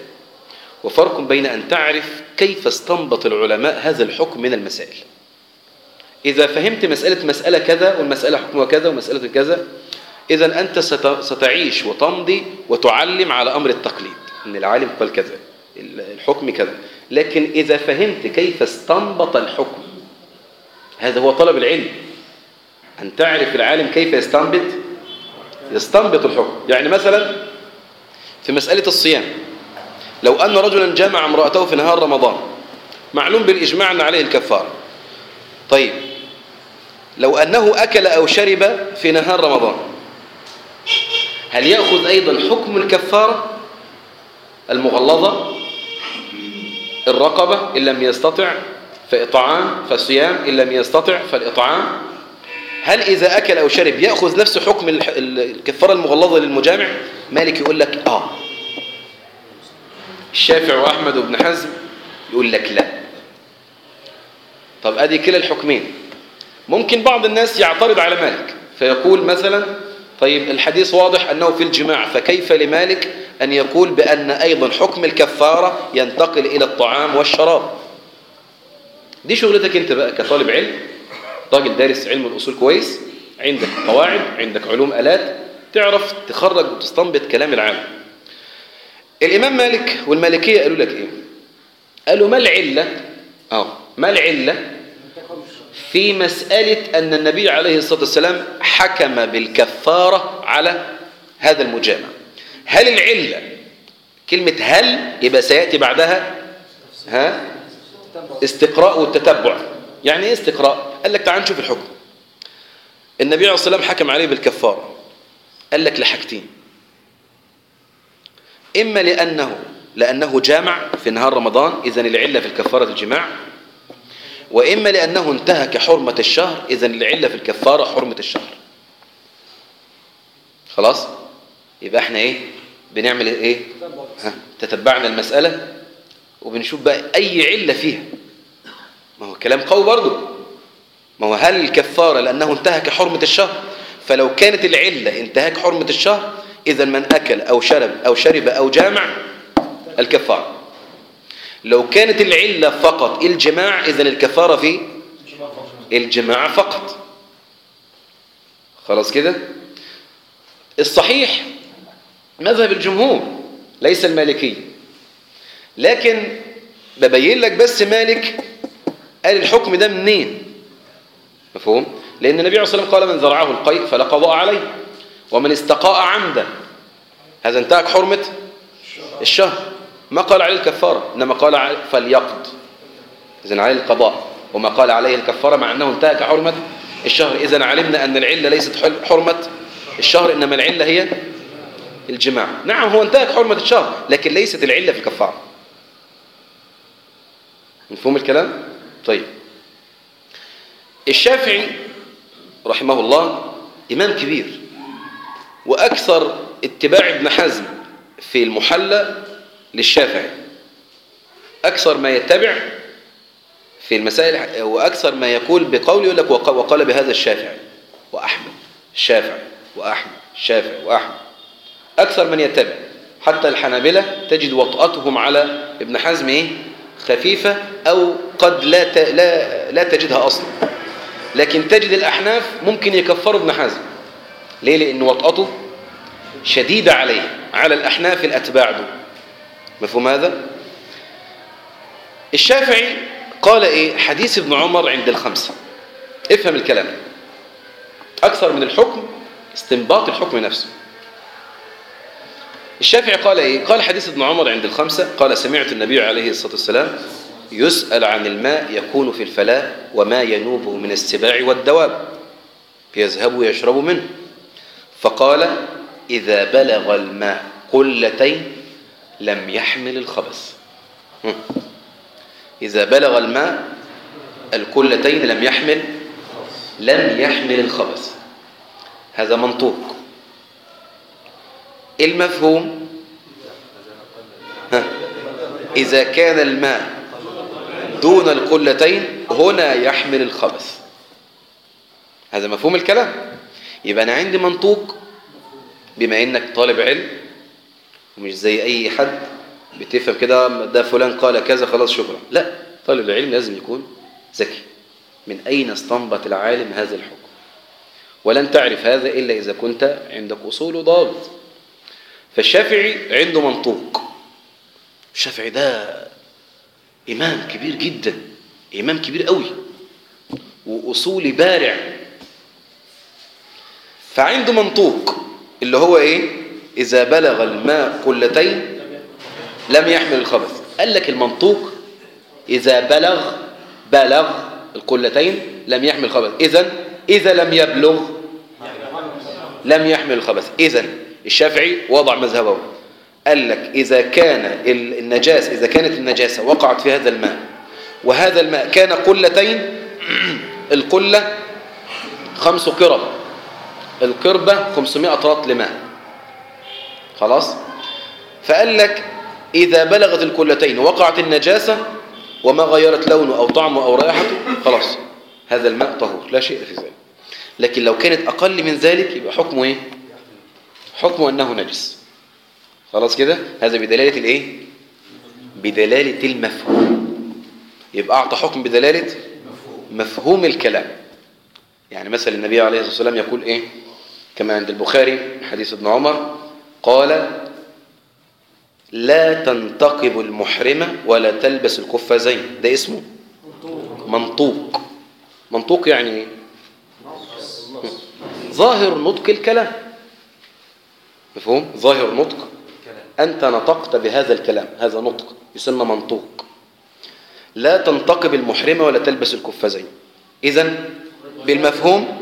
وفرق بين أن تعرف كيف استنبط العلماء هذا الحكم من المسائل. إذا فهمت مسألة مسألة كذا والمسألة حكمها كذا ومسألة كذا، إذا أنت ستعيش وتمضي وتعلم على أمر التقليد، إن العالم قال كذا الحكم كذا. لكن إذا فهمت كيف استنبط الحكم، هذا هو طلب العلم، أن تعرف العالم كيف يستنبط يستنبط الحكم. يعني مثلا في مسألة الصيام، لو أن رجلا جامع امرأته في نهار رمضان، معلوم بالإجماع أن عليه الكفارة. طيب لو أنه أكل أو شرب في نهار رمضان، هل يأخذ أيضا حكم الكفارة المغلظة؟ الرقبة إن لم يستطع فإطعام، فصيام إن لم يستطع فالإطعام. هل إذا أكل أو شرب يأخذ نفس حكم الكفارة المغلظة للمجامع؟ مالك يقول لك آه، الشافعي وأحمد وابن حزم يقول لك لا. طب أدي كلا الحكمين. ممكن بعض الناس يعترض على مالك فيقول مثلا طيب الحديث واضح أنه في الجماع، فكيف لمالك أن يقول بأن أيضا حكم الكفارة ينتقل إلى الطعام والشراب؟ دي شغلتك أنت بقى كطالب علم، راجل دارس علم الأصول كويس، عندك قواعد، عندك علوم آلات، تعرف تخرج وتستنبط كلام العالم. الإمام مالك والمالكية قالوا لك إيه؟ قالوا ما العلة أو ما العلة في مسألة أن النبي عليه الصلاة والسلام حكم بالكفارة على هذا المجامع؟ هل العلة، كلمة هل يبقى سيأتي بعدها ها استقراء والتتبع. يعني ايه استقراء؟ قال لك تعال نشوف الحكم. النبي عليه الصلاة والسلام حكم عليه بالكفارة، قال لك لحاجتين: إما لأنه لأنه جامع في نهار رمضان، إذن العلة في الكفارة الجماع، وإما لأنه انتهك حرمة الشهر، إذن العلة في الكفارة حرمة الشهر. خلاص؟ يبقى احنا ايه بنعمل ايه؟ ها تتبعنا المسألة وبنشوف بقى أي علة فيها. ما هو كلام قوي برضه. ما هو هل الكفارة لأنه انتهك حرمة الشهر؟ فلو كانت العلة انتهاك حرمة الشهر، إذا من أكل أو شرب أو شرب أو جامع الكفارة. لو كانت العلة فقط الجماع، إذا الكفارة في الجماع فقط. خلاص كده؟ الصحيح مذهب الجمهور ليس المالكي، لكن ببين لك بس مالك قال الحكم ده منين. مفهوم؟ لأن النبي عليه الصلاة والسلام قال من ذرعه القيء فلا قضاء عليه، ومن استقاء عمدا هذا انتهك حرمة الشهر، ما قال عليه الكفارة، إنما قال فليقض، إذن عليه القضاء، وما قال عليه الكفارة مع أنه انتهك حرمة الشهر. إذن علمنا أن العلة ليست حرمة الشهر، إنما العلة هي الجماع. نعم هو انتهك حرمة الشهر، لكن ليست العلة في الكفارة. مفهوم الكلام؟ طيب الشافعي رحمه الله إمام كبير، وأكثر اتباع ابن حزم في المحلى للشافعي، أكثر ما يتبع في المسائل، وأكثر ما يقول بقول يقول لك وقال بهذا الشافعي وأحمد، الشافعي وأحمد، الشافعي وأحمد، أكثر من يتبع. حتى الحنابلة تجد وطأتهم على ابن حزم إيه؟ خفيفة، أو قد لا لا لا تجدها أصلا. لكن تجد الأحناف ممكن يكفروا ابن حزم. ليه؟ لأن وطأته شديدة عليه، على الأحناف الأتباع دول. مفهوم هذا؟ الشافعي قال إيه؟ حديث ابن عمر عند الخمسة. افهم الكلام، أكثر من الحكم استنباط الحكم نفسه. الشافعي قال إيه؟ قال حديث ابن عمر عند الخمسة، قال سمعت النبي عليه الصلاة والسلام يسأل عن الماء يكون في الفلاة وما ينوبه من السباع والدواب فيذهبوا يشربوا منه، فقال إذا بلغ الماء قلتين لم يحمل الخبث. إذا بلغ الماء القلتين لم يحمل لم يحمل الخبث. هذا منطوق. المفهوم ها. إذا كان الماء دون القلتين هنا يحمل الخبث. هذا مفهوم الكلام. يبقى أنا عندي منطوق، بما إنك طالب علم ومش زي أي حد بتفهم كده ده فلان قال كذا خلاص شكرا. لا، طالب العلم لازم يكون ذكي، من أين استنبط العالم هذا الحكم؟ ولن تعرف هذا إلا إذا كنت عندك أصول ضابط. فالشافعي عنده منطوق. الشافعي ده إمام كبير جدا، إمام كبير قوي وأصولي بارع، فعنده منطوق اللي هو إيه؟ إذا بلغ الماء قلتين لم يحمل الخبث. قال لك المنطوق إذا بلغ بلغ القلتين لم يحمل الخبث، إذن إذا لم يبلغ لم يحمل الخبث. إذن الشافعي وضع مذهبه، قال لك إذا كان النجاسة إذا كانت النجاسة وقعت في هذا الماء وهذا الماء كان قلتين، القلة خمس قرب، القربة خمسمائة رطل ماء، خلاص. فقال لك إذا بلغت القلتين وقعت النجاسة وما غيرت لونه أو طعمه أو رائحته، خلاص هذا الماء طهور لا شيء في ذلك. لكن لو كانت أقل من ذلك يبقى حكمه إيه؟ حكمه أنه نجس. خلاص كده. هذا بدلالة الإيه؟ بدلالة المفهوم. يبقى أعطى حكم بدلالة مفهوم الكلام. يعني مثلا النبي عليه الصلاة والسلام يقول إيه كما عند البخاري حديث ابن عمر قال لا تنتقب المحرمة ولا تلبس القفازين. ده اسمه منطوق. منطوق يعني إيه؟ ظاهر نطق الكلام. مفهوم؟ ظاهر نطق، أنت نطقت بهذا الكلام، هذا نطق يسمى منطوق. لا تنتقب المحرمة ولا تلبس القفازين. إذن بالمفهوم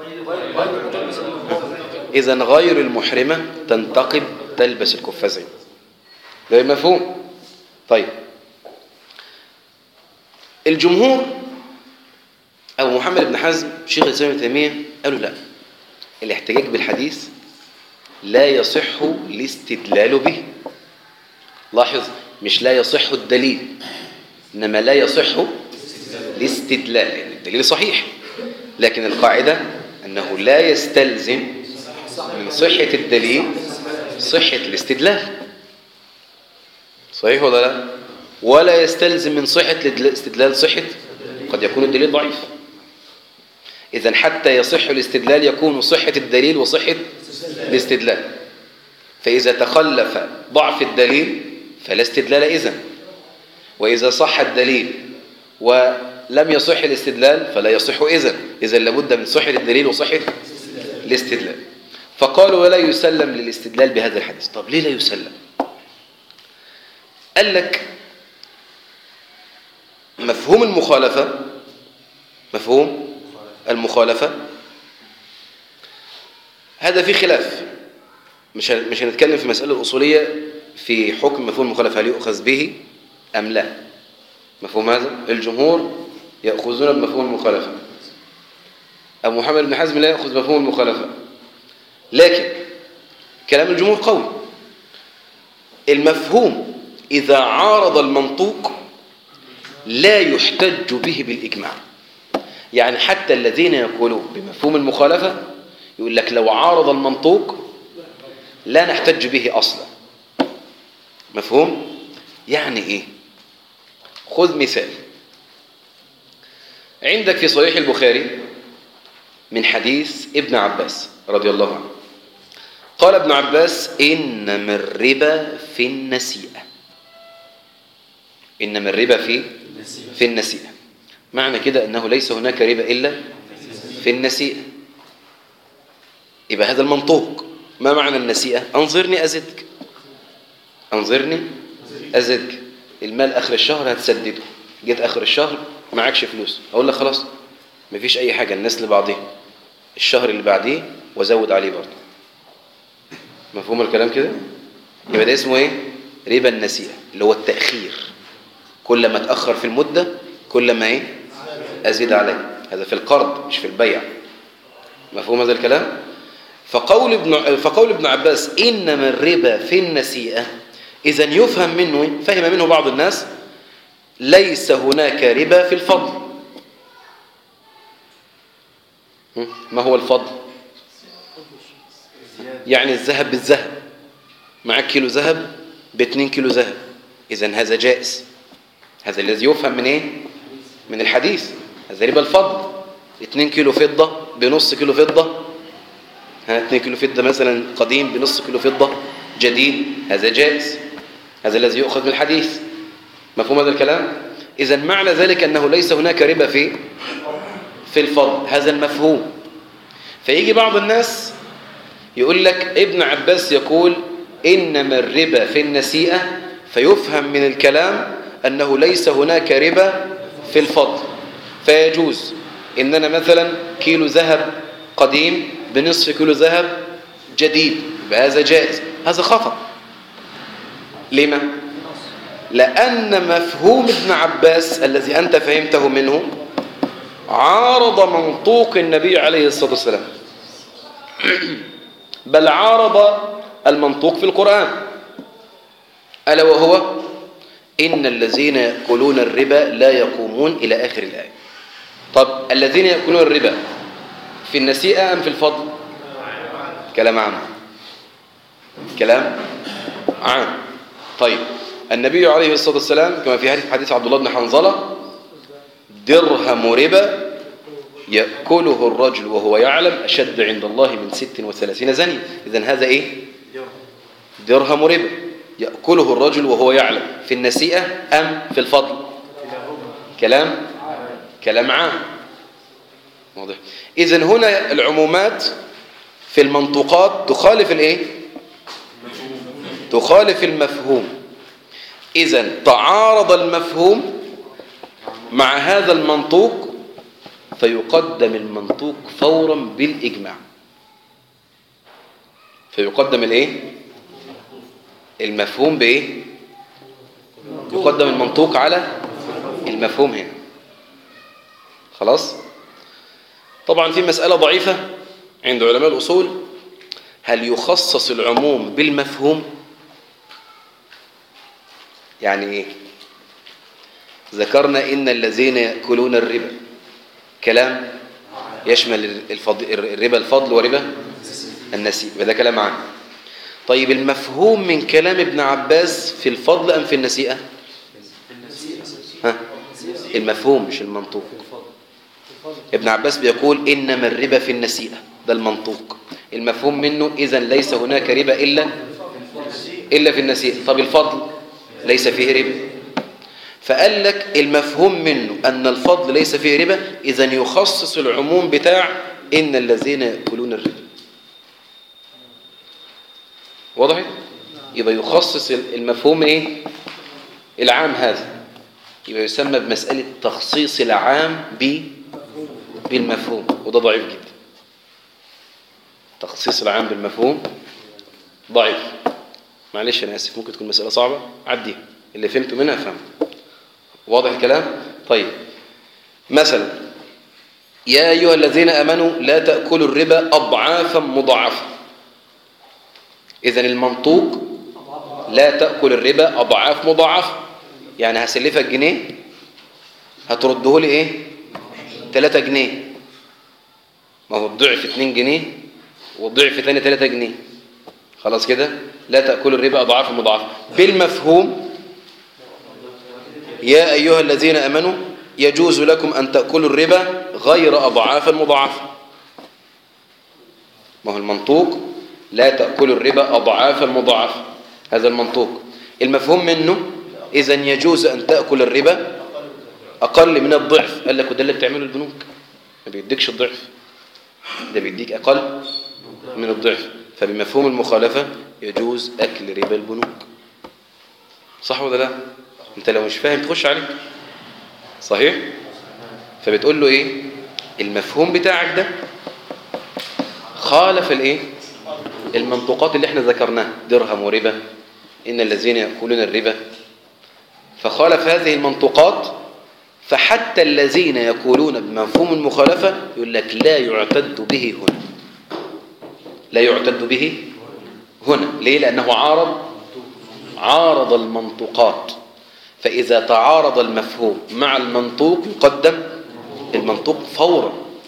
إذن غير المحرمة تنتقب تلبس القفازين. ده المفهوم. طيب الجمهور أبو محمد بن حزم شيخ الإسلام ابن تيمية قالوا لا، الاحتجاج بالحديث لا يصح الاستدلال به. لاحظ، مش لا يصح الدليل، إنما لا يصح الاستدلال، لأن الدليل صحيح، لكن القاعدة أنه لا يستلزم من صحة الدليل صحة الاستدلال. صحيح ولا لا؟ ولا يستلزم من صحة الاستدلال صحة، قد يكون الدليل ضعيف. إذن حتى يصح الاستدلال يكون صحة الدليل وصحة الاستدلال. فإذا تخلف ضعف الدليل فلا استدلال إذن، وإذا صح الدليل ولم يصح الاستدلال فلا يصح إذن. إذن لابد من صحة الدليل وصحة الاستدلال. فقالوا ولا يسلم للاستدلال بهذا الحديث. طب ليه لا يسلم؟ قال لك مفهوم المخالفة، مفهوم المخالفة هذا في خلاف. مش مش هنتكلم في مسألة الأصولية في حكم مفهوم المخالفة، هل يؤخذ به أم لا. مفهوم هذا؟ الجمهور يأخذون بمفهوم المخالفة، أبو محمد بن حزم لا يأخذ بمفهوم المخالفة، لكن كلام الجمهور قوي. المفهوم إذا عارض المنطوق لا يحتج به بالإجماع. يعني حتى الذين يقولون بمفهوم المخالفة يقول لك لو عارض المنطوق لا نحتج به أصلا. مفهوم؟ يعني إيه؟ خذ مثال عندك في صحيح البخاري من حديث ابن عباس رضي الله عنه قال ابن عباس إنما الربا في النسيئة. إنما الربا في في النسيئة. معنى كده أنه ليس هناك ربا إلا في النسيئة. يبقى هذا المنطوق. ما معنى النسيئة؟ أنظرني أزدك، أنظرني أزدك. المال آخر الشهر هتسدده، جيت آخر الشهر معكش فلوس، أقول لك خلاص مفيش أي حاجة، الناس اللي بعضها الشهر اللي بعديه وزود عليه برضه. مفهوم الكلام كده؟ يبقى ده اسمه إيه؟ ربا النسيئة، اللي هو التأخير. كل ما تأخر في المدة كل ما إيه؟ أزيد عليه. هذا في القرض مش في البيع. مفهوم هذا الكلام؟ فقول ابن فقول ابن عباس إنما الربا في النسيئة، إذن يفهم منه، فهم منه بعض الناس ليس هناك ربا في الفضل. ما هو الفضل؟ يعني الذهب بالذهب، معك كيلو ذهب باثنين كيلو ذهب، إذن هذا جائز. هذا الذي يفهم من إيه؟ من الحديث. هذا ربا الفضل. اتنين كيلو فضة بنص كيلو فضة، ها اتنين كيلو فضة مثلا قديم بنص كيلو فضة جديد، هذا جائز، هذا الذي يؤخذ من الحديث. مفهوم هذا الكلام؟ إذا معنى ذلك أنه ليس هناك ربا في في الفضل، هذا المفهوم. فيجي بعض الناس يقول لك ابن عباس يقول إنما الربا في النسيئة، فيفهم من الكلام أنه ليس هناك ربا في الفضل، فيجوز إن أنا مثلا كيلو ذهب قديم بنصف كيلو ذهب جديد، بهذا جائز. هذا خطأ. لما؟ لأن مفهوم ابن عباس الذي أنت فهمته منه عارض منطوق النبي عليه الصلاة والسلام، بل عارض المنطوق في القرآن، ألا وهو إن الذين يأكلون الربا لا يقومون إلى آخر الآية. طب الذين يأكلون الربا في النسيئة أم في الفضل؟ كلام عام، كلام عام. طيب النبي عليه الصلاة والسلام كما في حديث عبد الله بن حنظلة درهم ربا يأكله الرجل وهو يعلم أشد عند الله من ست وثلاثين زني. إذن هذا إيه؟ درهم ربا يأكله الرجل وهو يعلم، في النسيئة أم في الفضل؟ كلام كلام عام واضح. إذن هنا العمومات في المنطوقات تخالف الإيه؟ تخالف المفهوم. إذن تعارض المفهوم مع هذا المنطوق، فيقدم المنطوق فورا بالإجماع. فيقدم الإيه؟ المفهوم بإيه؟ يقدم المنطوق على المفهوم هنا. خلاص؟ طبعا في مسألة ضعيفة عند علماء الأصول، هل يخصص العموم بالمفهوم؟ يعني إيه؟ ذكرنا إن الذين يأكلون الربا كلام يشمل الفضل الربا الفضل وربا النسيء، وده كلام عام. طيب المفهوم من كلام ابن عباس في الفضل أم في النسيئة؟ ها؟ المفهوم مش المنطوق. ابن عباس بيقول إنما الربا في النسيئة، ده المنطوق. المفهوم منه إذن ليس هناك ربا إلا إلا في النسيئة. طب الفضل ليس فيه ربا، فقال لك المفهوم منه أن الفضل ليس فيه ربا، إذن يخصص العموم بتاع إن الذين يأكلون الربا. واضح؟ يبقى يخصص المفهوم إيه؟ العام هذا، يبقى يسمى بمسألة تخصيص العام بالمفهوم، وده ضعيف جدا. تخصيص العام بالمفهوم ضعيف. معلش أنا آسف، ممكن تكون مسألة صعبة، عديها، اللي فهمته منها فهم. واضح الكلام؟ طيب مثلا يا أيها الذين آمنوا لا تأكلوا الربا أضعافا مضاعفة. إذن المنطوق لا تأكل الربا أضعاف مضاعفة، يعني هسلفك جنيه هترده لي إيه؟ ثلاثة جنيه. ما هو الضعف اتنين جنيه والضعف ثاني ثلاثة جنيه. خلاص كده؟ لا تأكلوا الربا أضعافا مضاعفة. بالمفهوم يا أيها الذين آمنوا يجوز لكم أن تأكلوا الربا غير أضعاف مضاعفة. ما هو المنطوق لا تأكلوا الربا أضعافا مضاعفة، هذا المنطوق. المفهوم منه إذن يجوز أن تأكل الربا أقل من الضعف. قال لك وده اللي بتعمله البنوك، ما بيديكش الضعف، ده بيديك أقل من الضعف. فبمفهوم المخالفة يجوز أكل ربا البنوك. صح ولا لا؟ انت لو مش فاهم تخش عليك. صحيح؟ فبتقول له ايه؟ المفهوم بتاعك ده خالف الايه؟ المنطوقات اللي احنا ذكرناها، درهم وربا، ان الذين يأكلون الربا، فخالف هذه المنطوقات. فحتى الذين يقولون بمفهوم المخالفة يقول لك لا يعتد به هنا، لا يعتد به هنا. ليه؟ لأنه عارض عارض المنطوقات. فإذا تعارض المفهوم مع المنطوق يقدم المنطوق فورا.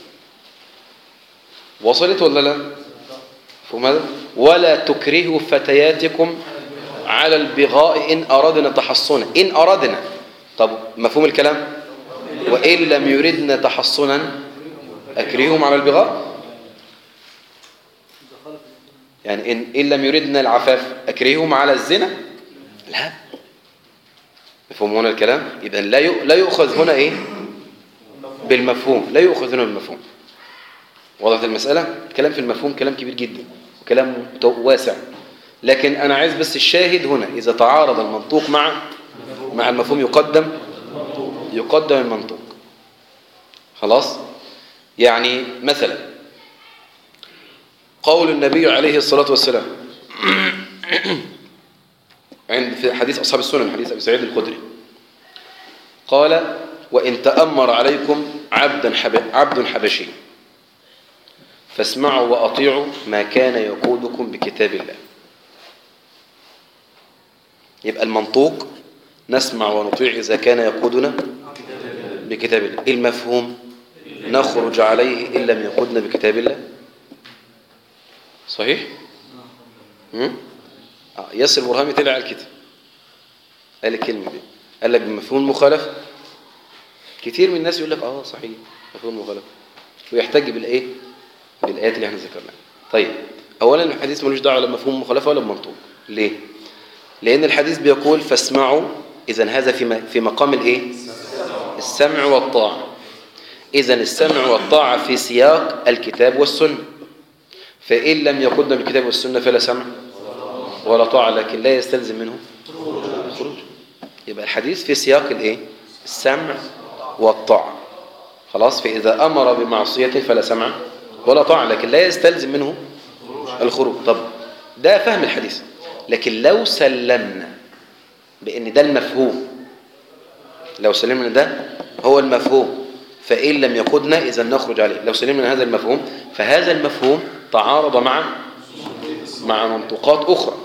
وصلت ولا لا؟ فهم هذا؟ ولا تكرهوا فتياتكم على البغاء إن أردنا تحصنا. إن أردنا، طب مفهوم الكلام وإن لم يردن تحصنا أكرههم على البغاء. يعني إن, إن لم يردن العفاف أكرههم على الزنا. لا، مفهوم هنا الكلام؟ يبقى لا لا يؤخذ هنا إيه بالمفهوم، لا يؤخذ هنا بالمفهوم. وضعت المسألة؟ كلام في المفهوم كلام كبير جدا وكلام واسع، لكن أنا عايز بس الشاهد هنا إذا تعارض المنطوق مع مع المفهوم يقدم يقدم المنطوق. خلاص؟ يعني مثلا قول النبي عليه الصلاة والسلام عند في حديث أصحاب السنن، حديث أبي سعيد الخدري، قال: وإن تأمر عليكم عبدا حب... عبد حبشي فاسمعوا وأطيعوا ما كان يقودكم بكتاب الله. يبقى المنطوق نسمع ونطيع إذا كان يقودنا بكتاب الله. المفهوم نخرج عليه إن لم يقودنا بكتاب الله. صحيح؟ آه. ياسر برهامي طلع على الكتاب قال الكلمة دي، قال لك بمفهوم المخالفة. كتير من الناس يقول لك اه صحيح مفهوم المخالفة، ويحتج بالايه بالايات اللي احنا ذكرناها. طيب، اولا الحديث ملوش دعوه لا بمفهوم المخالفه ولا بمنطوق. ليه؟ لان الحديث بيقول فاسمعوا، اذا هذا في في مقام الايه السمع والطاعه. اذا السمع والطاعه في سياق الكتاب والسنه، فان لم يقودنا بالكتاب والسنه فلا سمع ولا طاعه، لكن لا يستلزم منه الخروج. يبقى الحديث في سياق الايه السمع والطاعه. خلاص؟ فاذا امر بمعصيه فلا سمع ولا طاعه، لكن لا يستلزم منه الخروج. طب ده فهم الحديث، لكن لو سلمنا بان ده المفهوم، لو سلمنا ده هو المفهوم فإن لم يقودنا إذا نخرج عليه، لو سلمنا هذا المفهوم فهذا المفهوم تعارض مع مع منطقات أخرى،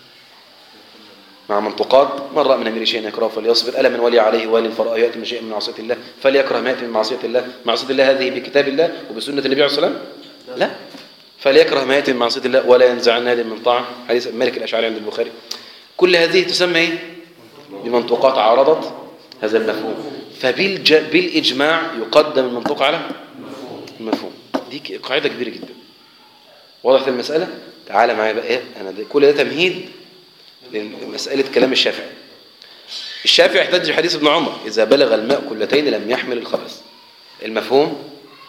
مع منطقات: من رأى من أمير شيئا يكره فليصبر، ألا من ولي عليه والي الفراء يأتي من شيء من معصية الله فليكره ما يأتي من معصية الله. معصية الله هذه بكتاب الله وبسنة النبي عليه الصلاة والسلام؟ لا، فليكره ما يأتي من معصية الله ولا ينزعن يدا من طاعة، حديث مالك الأشعري عند البخاري. كل هذه تسمى ايه؟ بمنطقات عارضت هذا المفهوم، فبالإجماع يقدم المنطوق على المفهوم. دي قاعدة كبيرة جدا. وضحت المسألة؟ تعال معايا بقى ايه، انا ده كل ده تمهيد لمسألة كلام الشافعي. الشافعي احتج بحديث ابن عمر: إذا بلغ الماء كلتين لم يحمل الخبث. المفهوم: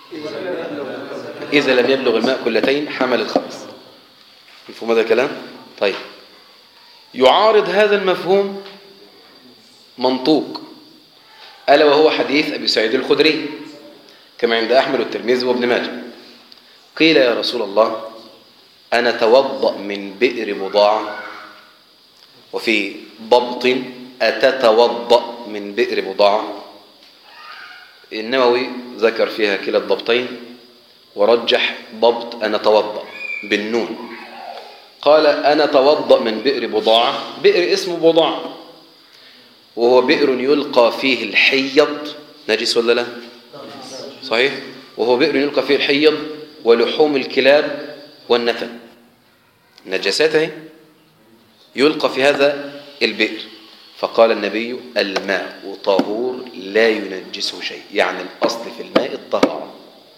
إذا لم يبلغ الماء كلتين حمل الخبث. مفهوم هذا الكلام؟ طيب، يعارض هذا المفهوم منطوق، ألا وهو حديث أبي سعيد الخدري كما عند أحمد والترمذي وابن ماجه. قيل: يا رسول الله، أنا توضأ من بئر بضاعة، وفي ضبط: أتتوضأ من بئر بضاعة. النووي ذكر فيها كلا الضبطين ورجح ضبط أنا توضأ بالنون. قال: أنا توضأ من بئر بضاعة. بئر اسمه بضاعة، وهو بئر يلقى فيه الحيض. نجس ولا لا؟ صحيح. وهو بئر يلقى فيه الحيض ولحوم الكلاب والنتن، نجاساته يلقى في هذا البئر. فقال النبي: الماء طهور لا ينجسه شيء. يعني الأصل في الماء الطهارة.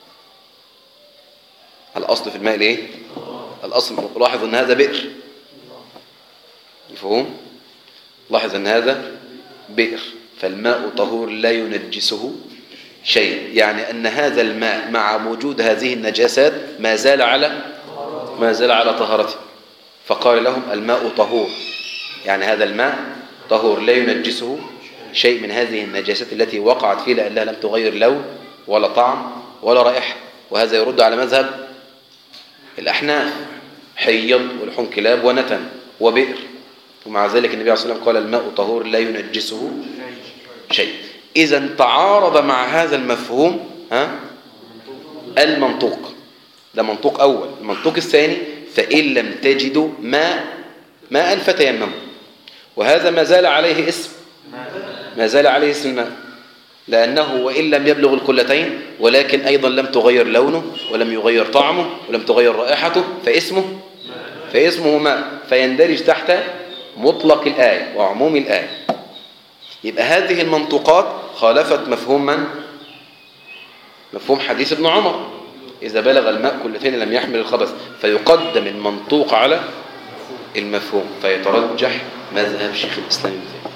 الأصل في الماء الايه؟ الأصل. لاحظ أن هذا بئر، مفهوم؟ لاحظ أن هذا بئر، فالماء طهور لا ينجسه شيء، يعني أن هذا الماء مع وجود هذه النجاسات ما زال على ما زال على طهارته. فقال لهم: الماء طهور، يعني هذا الماء طهور لا ينجسه شيء من هذه النجاسات التي وقعت فيه، لأنها لم تغير لون ولا طعم ولا رائحة. وهذا يرد على مذهب الأحناف: حيض ولحوم كلاب ونتن وبئر. ومع ذلك النبي عليه الصلاة والسلام قال: الماء طهور لا ينجسه شيء. إذا تعارض مع هذا المفهوم ها المنطوق. ده منطوق أول. المنطوق الثاني: فإن لم تجدوا ماء ماء فتيمموا. وهذا ما زال عليه اسم ما زال عليه اسم الماء، لأنه وإن لم يبلغ الكلتين ولكن أيضا لم تغير لونه ولم يغير طعمه ولم تغير رائحته، فاسمه فاسمه ماء، فيندرج تحت مطلق الآية وعموم الآية. يبقى هذه المنطوقات خالفت مفهوم من؟ مفهوم حديث ابن عمر إذا بلغ الماء كلتين لم يحمل الخبث، فيقدم المنطوق على المفهوم، فيترجح مذهب شيخ الإسلام ابن تيمية.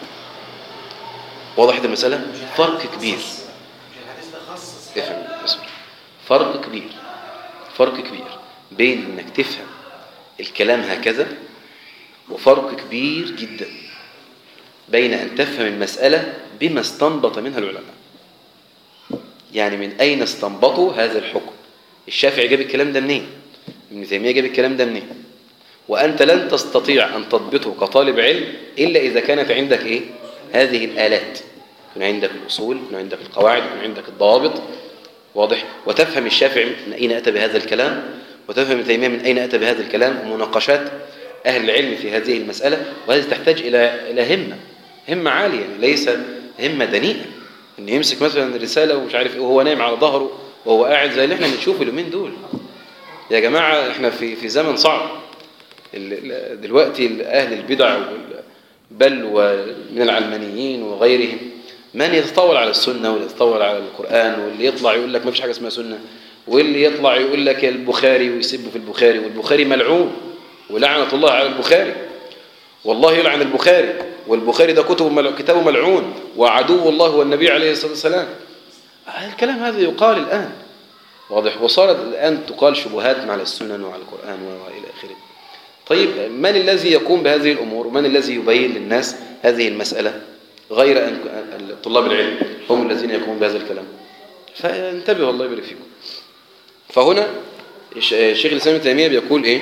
وضحت المسألة؟ فرق كبير. افهم اسمع. فرق كبير فرق كبير بين انك تفهم الكلام هكذا، وفرق كبير جدا بين ان تفهم المسألة بما استنبط منها العلماء. يعني من اين استنبطوا هذا الحكم؟ الشافعي جاب الكلام ده منين؟ ابن تيمية جاب الكلام ده منين؟ وانت لن تستطيع ان تضبطه كطالب علم الا اذا كانت عندك ايه؟ هذه الآلات، يكون عندك الأصول، يكون عندك القواعد، يكون عندك الضوابط. واضح؟ وتفهم الشافعي من أين أتى بهذا الكلام، وتفهم ابن تيمية من أين أتى بهذا الكلام، ومناقشات أهل العلم في هذه المسألة. وهذه تحتاج إلى إلى همة همة عالية، يعني ليس همة دنيئة إن يمسك مثلا رسالة ومش عارف إيه وهو نايم على ظهره وهو قاعد زي اللي إحنا بنشوفه اليومين دول. يا جماعة إحنا في في زمن صعب. دلوقتي أهل البدع بل ومن العلمانيين وغيرهم من يتطاول على السنة واللي يتطاول على القرآن، واللي يطلع يقول لك ما فيش حاجة اسمها سنة، واللي يطلع يقول لك البخاري ويسب في البخاري، والبخاري ملعون ولعنة الله على البخاري، والله يلعن البخاري، والبخاري ده كتبه كتابه ملعون وعدو الله والنبي عليه الصلاة والسلام. الكلام هذا يقال الآن. واضح؟ وصارت الآن تقال شبهات على السنن وعلى القرآن وإلى آخره. طيب من الذي يقوم بهذه الأمور ومن الذي يبين للناس هذه المسألة غير أن طلاب العلم هم الذين يقومون بهذا الكلام؟ فانتبهوا الله يبارك فيكم. فهنا الشيخ الإسلام ابن تيمية بيقول إيه؟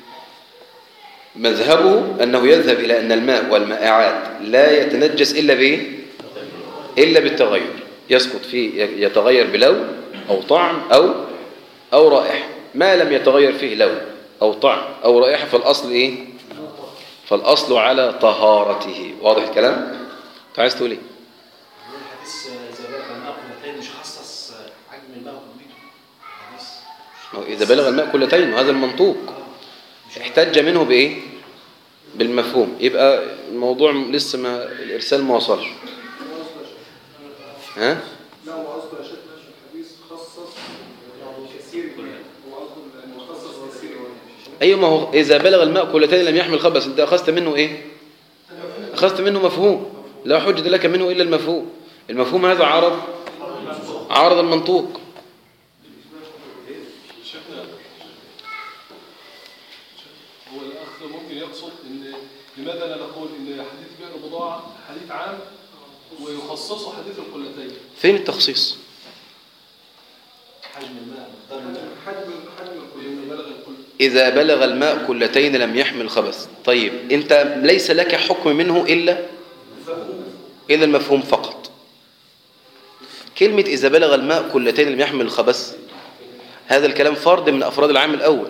مذهبه أنه يذهب إلى أن الماء والمائعات لا يتنجس إلا بإيه؟ إلا بالتغير، يسقط فيه، يتغير بلون أو طعم أو أو رائحة. ما لم يتغير فيه لون أو طعم أو رائحة فالأصل إيه؟ فالأصل على طهارته. واضح الكلام؟ أنت عايز تقول إيه؟ الحديث إذا بلغ الماء كلتين مش خصص حجم الماء وكميته. إذا بلغ الماء كلتين وهذا المنطوق احتج منه بإيه؟ بالمفهوم. يبقى الموضوع لسه ما الإرسال ما وصلش. ها؟ لا هو قصده يا شيخ الحديث خصص يعني كثير، هو قصده انه خصص كثير. أيوة، ما هو إذا بلغ الماء كلتين لم يحمل خبث، أنت أخذت منه إيه؟ أخذت منه مفهوم، لا حجة لك منه إلا المفهوم. المفهوم هذا عارض عارض المنطوق. هو الأخ ممكن يقصد إن لماذا لا نقول إن حديث بيع البضاعة حديث عام ويخصصه حديث القلتين؟ فين التخصيص؟ حجم الماء حجم حجم القلتين. إذا بلغ الماء كلتين لم يحمل خبث. طيب أنت ليس لك حكم منه إلا إلا المفهوم فقط. كلمة إذا بلغ الماء كلتين لم يحمل الخبث، هذا الكلام فرد من أفراد العام الأول.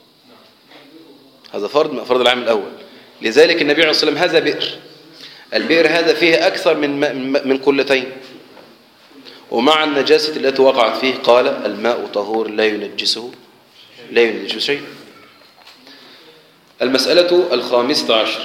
هذا فرد من أفراد العام الأول. لذلك النبي عليه الصلاة والسلام هذا بئر، البئر هذا فيه أكثر من من كلتين، ومع النجاسة التي وقعت فيه قال الماء طهور لا ينجسه لا ينجسه شيء. المسألة الخامسة عشر: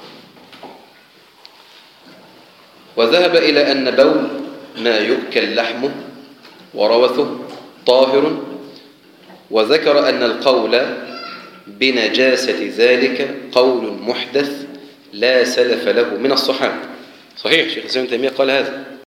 وذهب إلى أن بول ما يؤكل لحمه وروثه طاهر، وذكر أن القول بنجاسة ذلك قول محدث لا سلف له من الصحابة. صحيح، شيخ الإسلام ابن تيمية قال هذا،